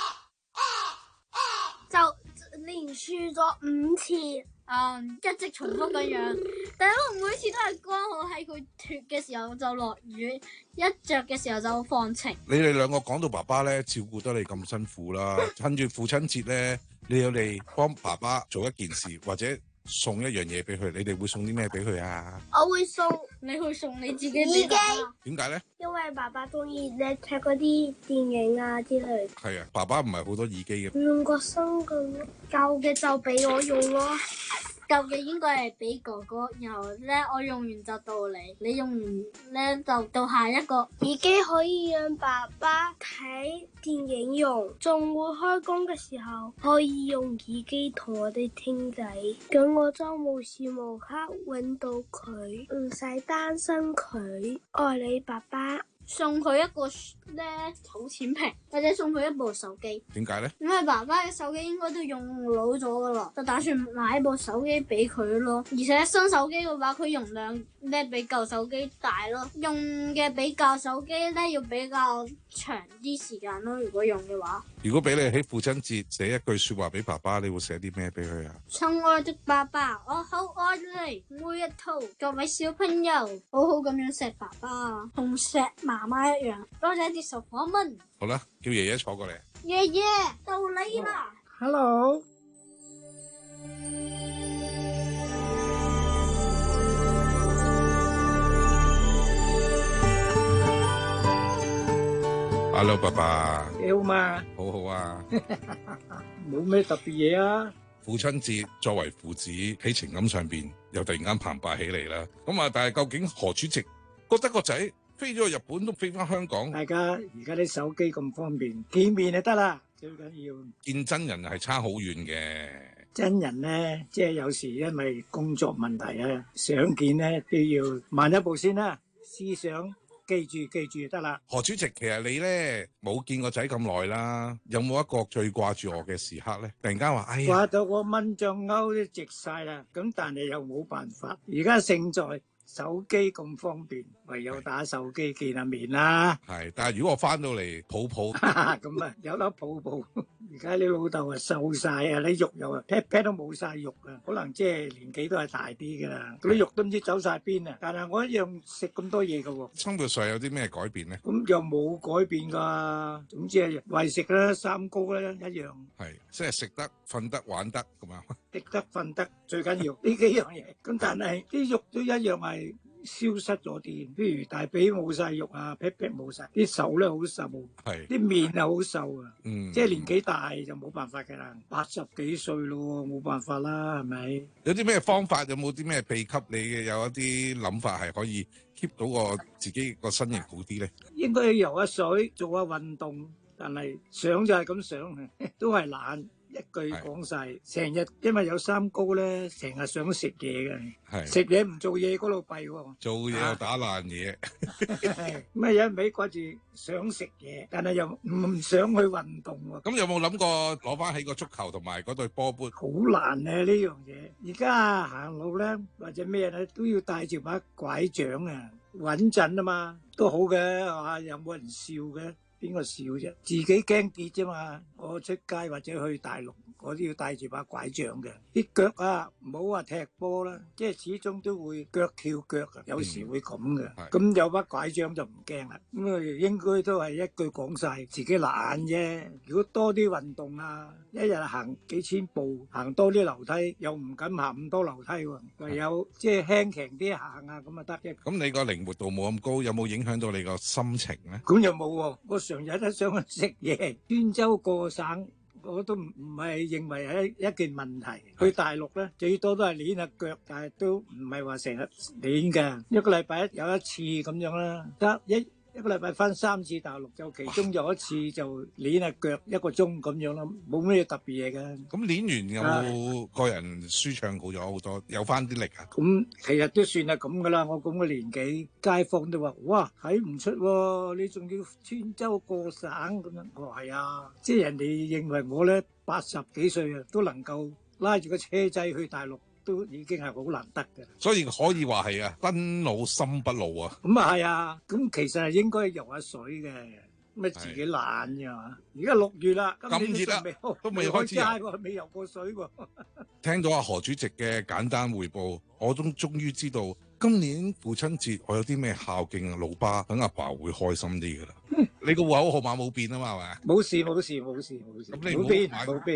就連續咗五次。嗯，一直重複咁樣，但係我每次都係剛好喺佢脫嘅時候就落雨，一着嘅時候就放晴。 你哋兩個講到爸爸咧，照顧得你咁辛苦啦，趁住父親節咧，你有嚟幫爸爸做一件事，或者送一樣嘢俾佢，你哋會送啲咩俾佢啊？ 我會送，你去送你自己耳機。 點解咧？ 因為爸爸中意咧睇嗰啲電影啊之類。 係啊，爸爸唔係好多耳機嘅。 用個新嘅，舊嘅就俾我用咯。 舊嘅應該係俾哥哥，然後咧我用完就到你，你用完咧就到下一個。 耳機可以讓爸爸睇電影用，仲會開工嘅時候可以用耳機同我哋傾偈，咁我就無時無刻搵到佢，唔使擔心佢。愛你爸爸。 送佢一個咧儲錢瓶，或者送佢一部手機。 點解咧？ 因為爸爸嘅手機應該都用老咗噶啦，就打算買部手機俾佢咯。而且新手機嘅話，佢容量咧比舊手機大咯，用嘅比舊手機咧要比較長啲時間咯。如果用嘅話， 如果俾你喺父親節寫一句說話俾爸爸，你會寫啲咩俾佢啊？ 親愛的爸爸，我好愛你，每一套各位小朋友好好咁樣錫爸爸，同錫媽媽一樣。多謝接受訪問。 好啦，叫爺爺坐過嚟。 爺爺到你啦。 Hello。 Hello， 爸爸。 你好嘛？ 好好啊。 冇咩特別嘢啊。 父親節作為父子喺情感上邊又突然間澎湃起嚟啦。咁啊，但係究竟何主席覺得個仔飛咗去日本都飛翻香港？ 大家而家啲手機咁方便，見面就得啦。最緊要見真人係差好遠嘅。 真人咧，即係有時因為工作問題啊，想見咧都要慢一步先啦，思想。記住記住就得啦。 何主席，其實你咧冇見個仔咁耐啦，有冇一個最掛住我嘅時刻咧？突然間話，哎呀， 掛到我蚊帳鈎都直晒啦。咁但係又冇辦法，而家勝在手機咁方便，唯有打手機見下面啦。 係，但係如果我翻到嚟抱抱， 咁啊有得抱抱。而家你老豆啊瘦晒啊，啲肉又啊 pat pat 都冇晒肉啊，可能即係年紀都係大啲噶啦，嗰啲肉都唔知走晒邊啊。但係我一樣食咁多嘢噶喎。 生活上有啲咩改變咧？ 咁又冇改變噶，總之係為食啦，三高啦一樣。 係，即係食得、瞓得、玩得咁啊。 食得、瞓得最緊要呢幾樣嘢。咁但係啲肉都一樣係消失咗啲，譬如大髀冇晒肉啊，pat pat冇晒，啲手咧好瘦，係啲面啊好瘦啊，嗯，即係年紀大就冇辦法㗎啦，八十幾歲咯，冇辦法啦，係咪？ 有啲咩方法？有冇啲咩秘笈？你嘅有一啲諗法係可以 keep 到個自己個身形好啲咧？ 應該游下水，做下運動，但係想就係咁想，都係懶。一句講晒，成日因為有三高咧，成日想食嘢嘅，食嘢唔做嘢嗰度弊喎， 做嘢又打爛嘢， 咁啊一味掛住想食嘢，但係又唔想去運動喎。 咁有冇諗過攞翻起個足球同埋嗰對波杯？ 好難啊呢樣嘢，而家行路咧或者咩咧都要帶住把拐杖啊，穩陣啊嘛，都好嘅係嘛，有冇人笑嘅？邊個笑啫？自己驚跌啫嘛！我出街或者去大陸，我都要帶住把拐杖嘅。啲腳啊，唔好話踢波啦，即係始終都會腳跳腳啊，有時會咁嘅。咁、嗯、有把拐杖就唔驚啦。咁啊，應該都係一句講晒，自己懶啫。如果多啲運動啊，一日行幾千步，行多啲樓梯，又唔敢行咁多樓梯喎，唯有即係輕強啲行啊，咁啊得嘅。 咁你個靈活度冇咁高，有冇影響到你個心情咧？ 咁又冇喎，我成日都想去食嘢，專州過省我都唔唔係認為係一件問題。去大陸咧，最多都係攣下腳，但係都唔係話成日攣㗎。一個禮拜有一次咁樣啦，得一。一個禮拜翻三次大陸，就其中有一次就練下腳一個鐘咁樣咯，冇咩特別嘢嘅。 咁練完有冇個人舒暢好咗好多，有翻啲力啊？ 咁其實都算係咁噶啦，我咁嘅年紀，街坊都話：哇，睇唔出喎，你仲要穿州過省咁樣。我話係啊，即係人哋認為我咧八十幾歲啊，都能夠拉住個車仔去大陸。都已經係好難得嘅， 所以可以話係啊，身老心不老啊。 咁啊係啊，咁其實係應該游下水嘅，咁啊自己懶啫嘛。而家六月啦， 咁熱啦，都未開始游，未游過水喎。 聽到阿何主席嘅簡單彙報，我都終於知道今年父親節我有啲咩孝敬啊老爸，等阿爸會開心啲噶啦。你個戶口號碼冇變啊嘛，係咪？ 冇事冇事冇事冇事，冇變冇變。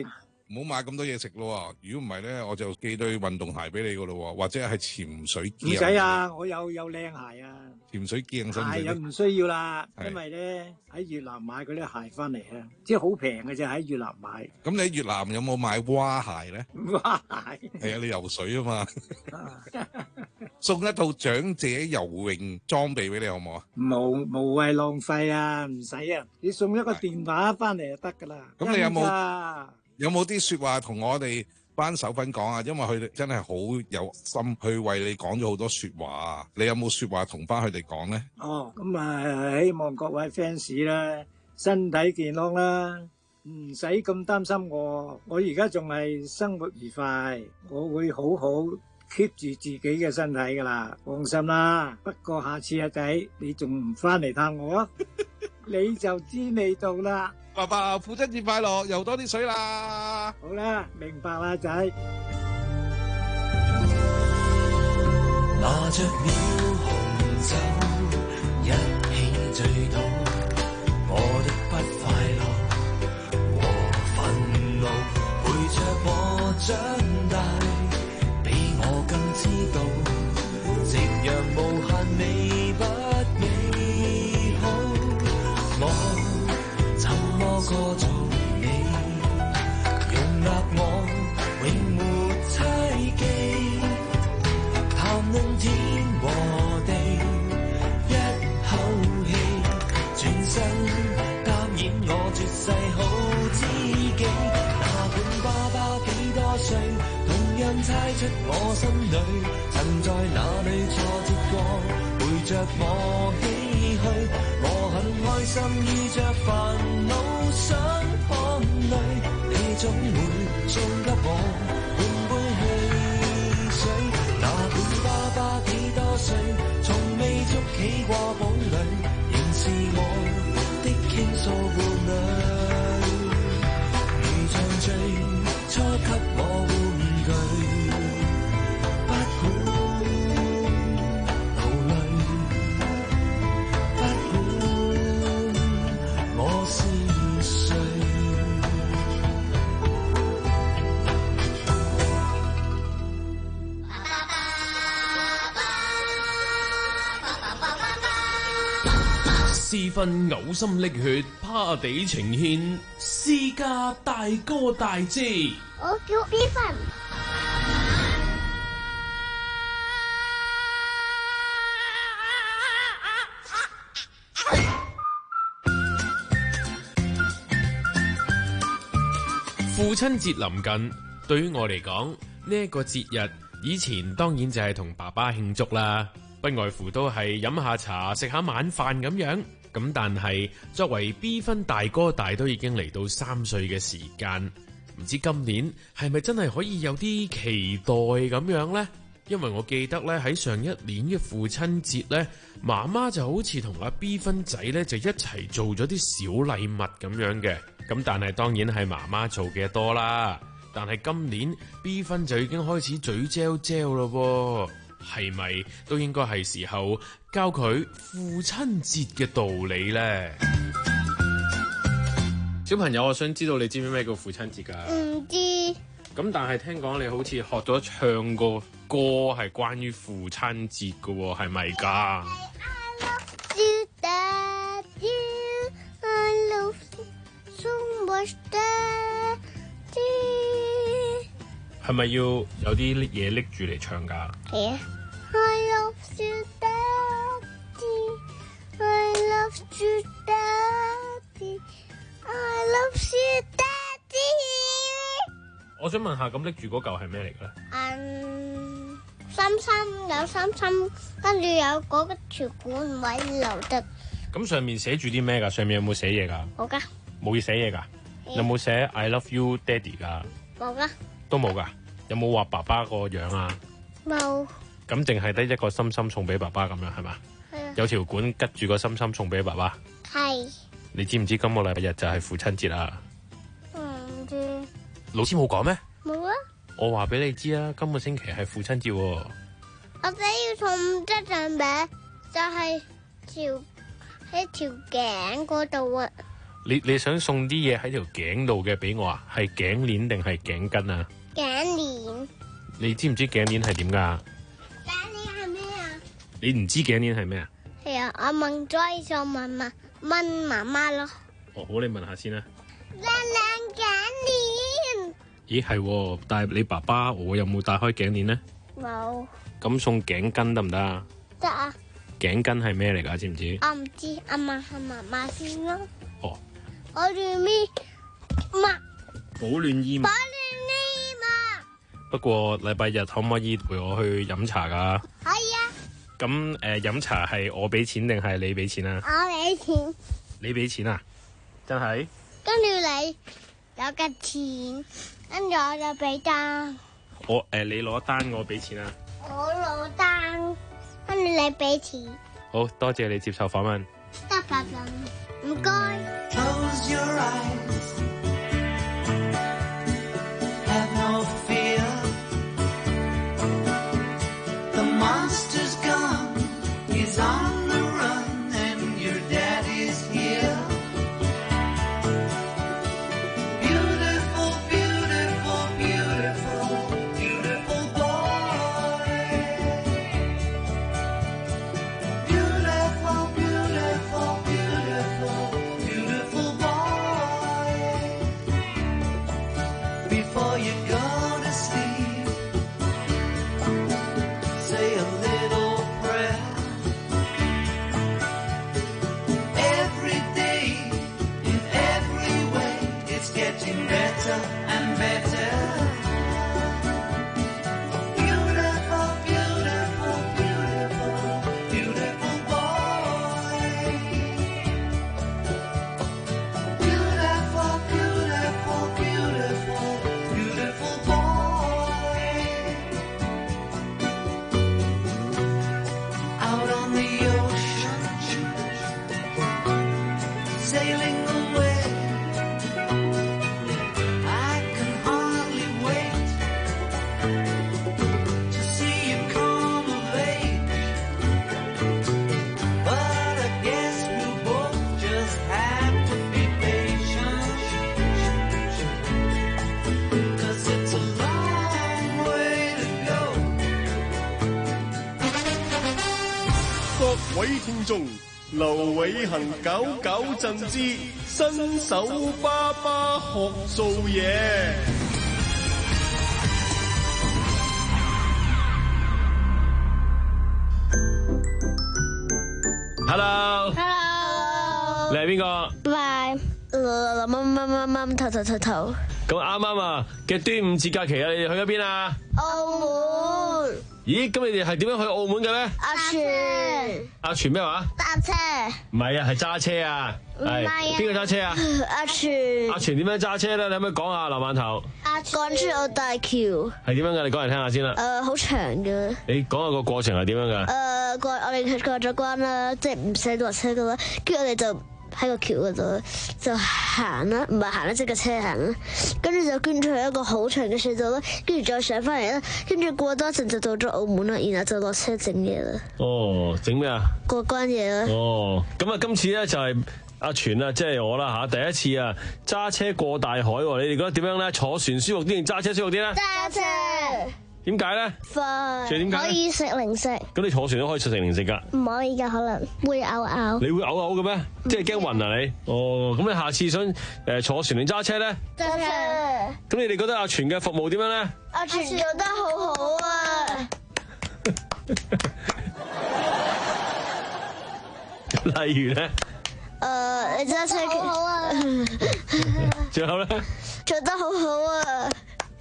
唔好買咁多嘢食咯。如果唔係咧，我就寄對運動鞋俾你噶咯，或者係潛水鏡。 唔使啊，我有有靚鞋啊。 潛水鏡使唔使？ 鞋又唔需要啦，因為咧喺越南買嗰啲鞋翻嚟啊，即係好平嘅啫，喺越南買。 咁你喺越南有冇買蛙鞋咧？ 蛙鞋係啊，你游水啊嘛。送一套長者游泳裝備俾你好唔好啊？ 無無謂浪費啊，唔使啊，你送一個電話翻嚟就得噶啦。 咁你有冇有冇啲說話同我哋班手粉講啊？因為佢哋真係好有心去為你講咗好多說話啊！你有冇說話同翻佢哋講咧？ 哦，咁啊，希望各位 fans 啦，身體健康啦，唔使咁擔心我。我而家仲係生活愉快，我會好好 keep 住自己嘅身體噶啦，放心啦。不過下次阿仔你仲唔翻嚟探我啊？你就知味道啦。 爸爸，父親節快樂，游多啲水啦。 好啦，明白啦，仔。 拿着了紅酒，一起醉倒，我的不快樂和憤怒，陪着我長大，比我更知道，夕陽無限美不美好。我怎麼個做你，容納我永沒猜忌，談論天和地，一口氣，全身擔演我絕世好知己。哪管爸爸幾多歲，同樣猜出我心裏，曾在哪裏挫折過，陪着我唏噓。我很開心遇着煩惱想看淚，你總會送給我半杯汽水。哪管爸爸幾多歲，從未捉起過堡壘，仍是我的傾訴伴侶。如像最初給我玩具，不管勞累，不管我是誰。 私分嘔心瀝血，趴地呈獻，私家大哥大姐。 我叫 B 分。 父親節臨近，對於我嚟講，呢一個節日以前當然就係同爸爸慶祝啦，不外乎都係飲下茶、食下晚飯咁樣。咁但係作為 B 分大哥大都已經嚟到三歲嘅時間，唔知今年係咪真係可以有啲期待咁樣呢？因為我記得咧喺上一年嘅父親節呢，媽媽就好似同阿 B 分仔呢就一齊做咗啲小禮物咁樣嘅。咁但係當然係媽媽做嘅多啦。但係今年 B 分就已經開始嘴嚼嚼咯喎。係咪都應該係時候教佢父親節嘅道理呢？小朋友，我想知道你知唔知咩叫父親節㗎？ 唔知。 咁但係聽講你好似學咗唱個歌係關於父親節㗎喎，係咪㗎？係咪要有啲嘢拎住嚟唱㗎？ 係啊。I love you, Daddy. I love you, Daddy. I love you, Daddy. 我想問下，咁拎住嗰嚿係咩嚟嘅咧？ 嗯，心心有心心，跟住有嗰個條管位留得。 咁上面寫住啲咩㗎？上面有冇寫嘢㗎？ 冇㗎。 冇嘢寫嘢㗎？有冇寫 I love you, Daddy 㗎？ 冇㗎。 都冇㗎。有冇畫爸爸個樣啊？ 冇。 咁淨係得一個心心送俾爸爸咁樣係嘛？ 係啊。 有條管吉住個心心送俾爸爸。 係。 你知唔知今個禮拜日就係父親節啊？ 唔知。 老師冇講咩？ 冇啊。 我話俾你知啊，今個星期係父親節喎。 我仔要送一張餅，就係條喺條頸嗰度啊。 你你想送啲嘢喺條頸度嘅俾我啊？係頸鏈定係頸巾啊？ 頸鏈。 你知唔知頸鏈係點噶？ 頸鏈係咩啊？ 你唔知頸鏈係咩啊？ 係啊，我問咗就問問問媽媽咯。 哦，好，你問下先啦。 靚靚頸鏈。 咦，係喎，但係你爸爸我有冇戴開頸鏈呢？ 冇。 咁送頸巾得唔得啊？ 得啊。 頸巾係咩嚟㗎？知唔知？ 我唔知，阿問下媽媽先咯。 哦。 我亂咪嘛。 保暖衣物。 保暖衣嘛。 不過禮拜日可唔可以陪我去飲茶㗎？ 可以啊。 咁誒飲茶係我俾錢定係你俾錢啊？ 我俾錢。 你俾錢啊？真係？ 跟住你有個錢，跟住我就俾單。 我誒、呃、你攞單，我俾錢啊？ 我攞單，跟住你俾錢。 好多謝你接受訪問。 得啦，唔該。Close your eyes, have no fear. The monster's gone, he's on the run, and your daddy's here. Beautiful, beautiful, beautiful, beautiful boy. Beautiful, beautiful, beautiful, beautiful boy. Before you go to sleep, say a little prayer. Every day, in every way, it's getting better and better. Beautiful, beautiful, beautiful, beautiful boy. Beautiful, beautiful, beautiful, beautiful boy. Out on the ocean, sailing away. I can hardly wait to see you come of age. But I guess we'll both just have to be patient, 'cause it's a long way to go. 各位聽眾，劉偉恒搞搞震之新手爸爸學做嘢。Hello， Hello， 你係邊個？ 拜乜乜乜乜頭頭頭頭。 咁啱啱啊嘅端午節假期啊，你哋去咗邊啊？ 澳門。 咦，咁你哋係點樣去澳門嘅咧？ 阿全。 阿全咩話？ 搭車。 唔係啊，係揸車啊。 唔係啊。 邊個揸車啊？ 阿全。 阿全點樣揸車咧？你可唔可以講下劉饅頭？ 港珠澳大橋。係點樣嘅？你講嚟聽下先啦。 誒，好長嘅。 你講下個過程係點樣嘅？ 誒，過我哋過咗關啦，即係唔使落車噶啦，跟住我哋就喺個橋嗰度就行啦，唔係行啦，即係個車行啦，跟住就捐咗去一個好長嘅隧道啦，跟住再上翻嚟啦，跟住過多陣就到咗澳門啦，然後就落車整嘢啦。 哦，整咩啊？ 過關嘢啦。哦， 咁啊，今次咧就係阿全啊，即係我啦嚇，第一次啊揸車過大海喎，你哋覺得點樣咧？坐船舒服啲定揸車舒服啲咧？ 揸車。 點解咧？ 快。 仲有點解？ 可以食零食。 咁你坐船都可以食零食㗎？ 唔可以㗎，可能會嘔嘔。 你會嘔嘔嘅咩？即係驚暈啊你？哦，咁你下次想誒坐船定揸車咧？ 揸車。 咁你哋覺得阿全嘅服務點樣咧？ 阿全做得好好啊！ 例如咧？ 誒，你揸車好好啊！ 最後咧？ 做得好好啊！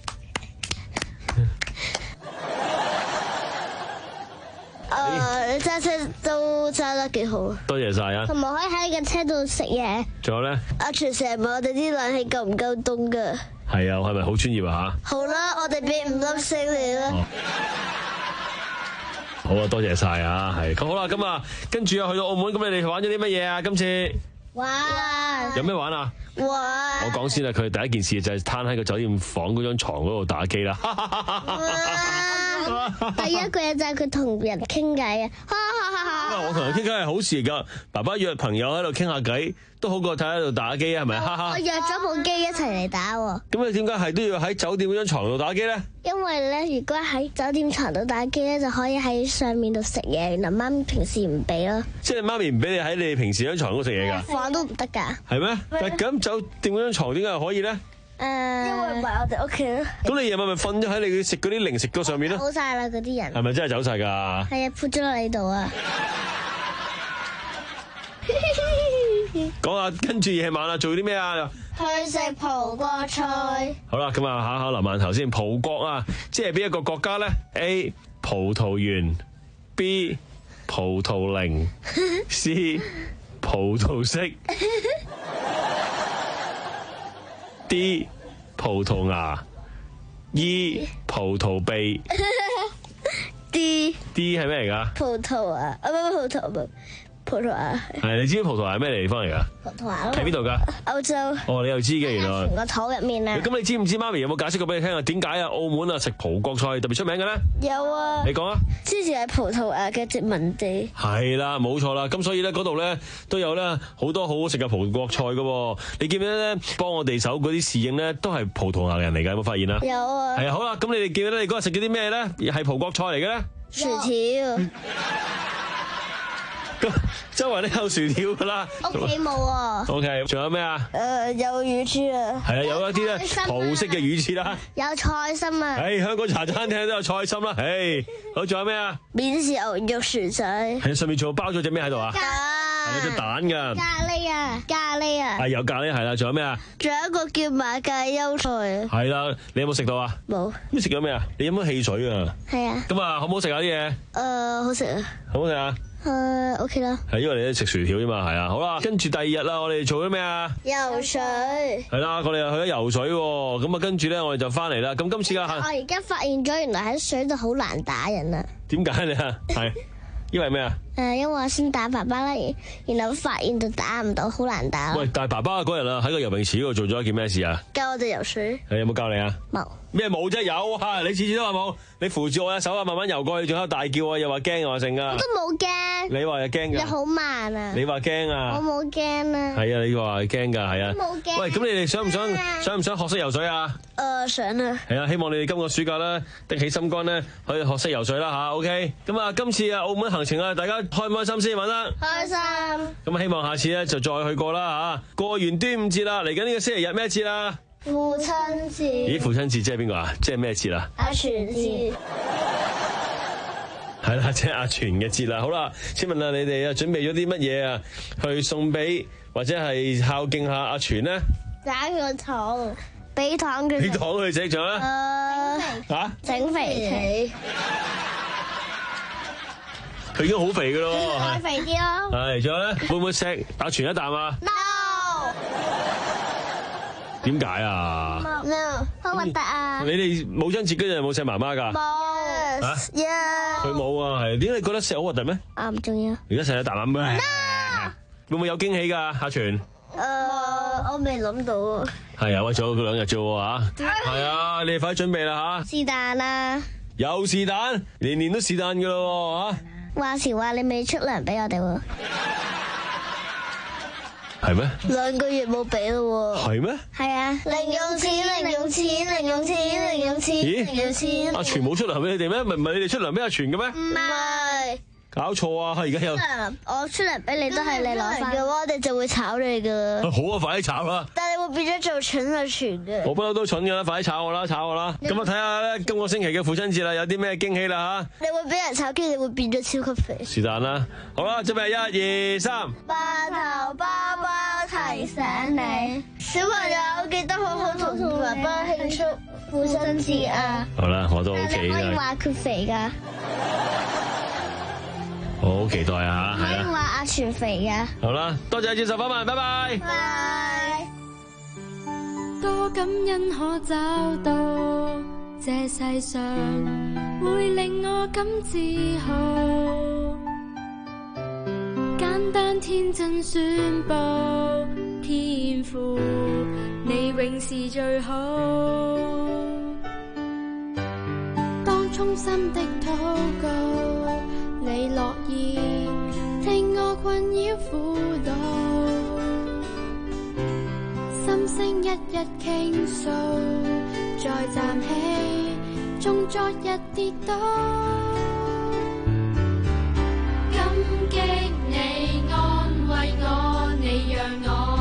誒，你揸車都揸得幾好啊！ 多謝晒啊！ 同埋可以喺架車度食嘢。仲有咧？阿全成日問我哋啲冷氣夠唔夠凍噶？ 係啊，我係咪好專業啊吓？ 好啦，我哋俾五粒星你啦。 好啊，多謝晒啊，係咁好啦，咁啊，跟住啊去到澳門，咁你哋玩咗啲乜嘢啊？今次玩有咩玩啊？ 玩我講先啦，佢第一件事就係攤喺個酒店房嗰張床嗰度打機啦。 第一個嘢就係佢同人傾偈啊！ 我同人傾偈係好事㗎，爸爸約朋友喺度傾下偈，都好過睇喺度打機啊，係咪？哈哈。 我約咗部機一齊嚟打喎。 咁你點解係都要喺酒店嗰張床度打機咧？ 因為咧，如果喺酒店床度打機咧，就可以喺上面度食嘢。原來媽咪平時唔俾咯。 即係媽咪唔俾你喺你平時張床度食嘢㗎？ 房都唔得㗎。 係咩？但咁酒店嗰張床點解又可以咧？ 誒、呃，因為唔係我哋屋企咯。 咁你夜晚咪瞓咗喺你食嗰啲零食嗰上面咯？ 走晒啦，嗰啲人。 係咪真係走晒㗎？ 係啊，潑咗落你度啊！ 講下跟住夜晚啊，做啲咩啊？ 去食葡國菜。 好啦，咁啊考考林饅頭先，葡國啊，即係邊一個國家咧 ？A. 葡萄園 ，B. 葡萄鈴，C. 葡萄色，D. 葡萄牙 ，E. 葡萄鼻。 D D 係咩嚟㗎？ 葡萄牙啊，唔係葡萄牙。葡萄牙係，你知唔知葡萄牙係咩地方嚟㗎？ 葡萄牙喺邊度㗎？ 歐洲。 哦，你又知嘅原來。 全個肚入面啊！ 咁你知唔知媽咪有冇解釋過俾你聽啊？點解啊？澳門啊食葡國菜特別出名嘅咧？ 有啊。 你講啊。 之前係葡萄牙嘅殖民地。 係啦，冇錯啦。咁所以咧嗰度咧都有咧好多好好食嘅葡國菜㗎。你記唔記得咧幫我哋手嗰啲侍應咧都係葡萄牙人嚟㗎？有冇發現啊？ 有啊。 係啊，好啦，咁你哋記唔記得你嗰日食咗啲咩咧？係葡國菜嚟嘅咧？ 薯條。 咁周圍都有薯條噶啦， 屋企冇喎。 O K， 仲有咩啊？ 誒，有乳豬啊。 係啊，有一啲咧葡式嘅乳豬啦。 有菜心啊。 誒，香港茶餐廳都有菜心啦。誒，好，仲有咩啊？ 免治牛肉薯仔。 係上面仲包咗隻咩喺度啊？ 係有隻蛋㗎。 咖喱啊，咖喱啊。 係有咖喱係啦，仲有咩啊？ 仲有一個叫馬介休菜啊。 係啦，你有冇食到啊？ 冇。 咁食咗咩啊？你飲咗汽水啊？ 係啊。 咁啊，好唔好食啊啲嘢？ 誒，好食啊。 好唔好食啊？ 誒，O K 啦。 係因為你都食薯條啫嘛，係啊。好啦，跟住第二日啦，我哋做咗咩啊？ 游水。 係啦，我哋又去咗游水喎。咁啊，跟住咧，我哋就翻嚟啦。咁今次啊， 我而家發現咗，原來喺水度好難打人啊。 點解你啊？係因為咩啊？ 誒，因為我先打爸爸啦，然後發現到打唔到，好難打。 喂，但係爸爸嗰日啊，喺個游泳池嗰度做咗一件咩事啊？ 教我哋游水。 係有冇教你啊？ 冇。 咩冇啫？有啊！你次次都話冇，你扶住我隻手啊，慢慢游過去，仲喺度大叫啊，又話驚又話剩啊！ 我都冇驚。 你話又驚㗎？ 你好慢啊！ 你話驚啊？ 我冇驚啊！ 係啊，你話驚㗎，係啊。 冇驚。 喂，咁你哋想唔想想唔想學識游水啊？ 誒，想啊！ 係啊，希望你哋今個暑假咧，的起心肝咧，可以學識游水啦吓 OK，咁啊，今次啊澳門行程啊，大家開唔開心先？玩得開心。 咁希望下次咧就再去過啦吓。過完端午節啦，嚟緊呢個星期日咩節啊？ 父親節。 咦，父親節即係邊個啊？即係咩節啊？ 阿全節。 係啦，即係阿全嘅節啦。好啦，請問下你哋啊，準備咗啲乜嘢啊，去送俾或者係孝敬下阿全呢？ 打個糖，俾糖佢。 俾糖佢食咗啦。誒。嚇？ 整肥佢已經好肥噶咯。 再肥啲咯。 係，仲有咧，會唔會錫阿全一啖啊 ？No。 點解啊 ？No，好核突啊！ 你哋母親節嗰日有冇錫媽媽㗎？ 冇。 嚇？ 有。 佢冇啊，係點解你覺得錫好核突咩？ 啊，唔重要。 而家錫一啖啊咩？會唔會有驚喜㗎，阿全？ 誒，我未諗到啊。 係啊，喂，仲有兩日啫喎嚇。係啊，你哋快啲準備啦嚇。 是但啦。 有是但，年年都是但㗎咯喎嚇。 話時話你未出糧俾我哋喎。 係咩？ 兩個月冇俾咯喎。 係咩？ 係啊，零用錢、零用錢、零用錢、零用錢、零用錢。 阿全冇出糧俾你哋咩？唔係唔係你哋出糧俾阿全嘅咩？ 唔係。 搞錯啊！而家有我出糧俾你都係你攞翻嘅話，我哋就會炒你噶。 好啊，快啲炒啦！ 但係你會變咗做蠢阿全嘅。 我不嬲都蠢噶啦，快啲炒我啦，炒我啦！咁我睇下咧，今個星期嘅父親節啦，有啲咩驚喜啦吓？ 你會俾人炒，跟住你會變咗超級肥。 是但啦，好啦，準備一二三。 白頭包包提醒你，小朋友記得好好同爸爸慶祝父親節啊！ 好啦，我都 OK 你可以啦。 話佢肥噶。 我好期待啊！ 可以話阿全肥噶。 好啦，多謝接受訪問，拜拜。 拜。 多感恩可找到，這世上會令我感自豪。簡單天真宣布，天父你永是最好。當衷心的禱告，你樂意我困擾苦惱，心聲一一傾訴，再站起，縱昨日跌倒。感激你安慰我，你讓我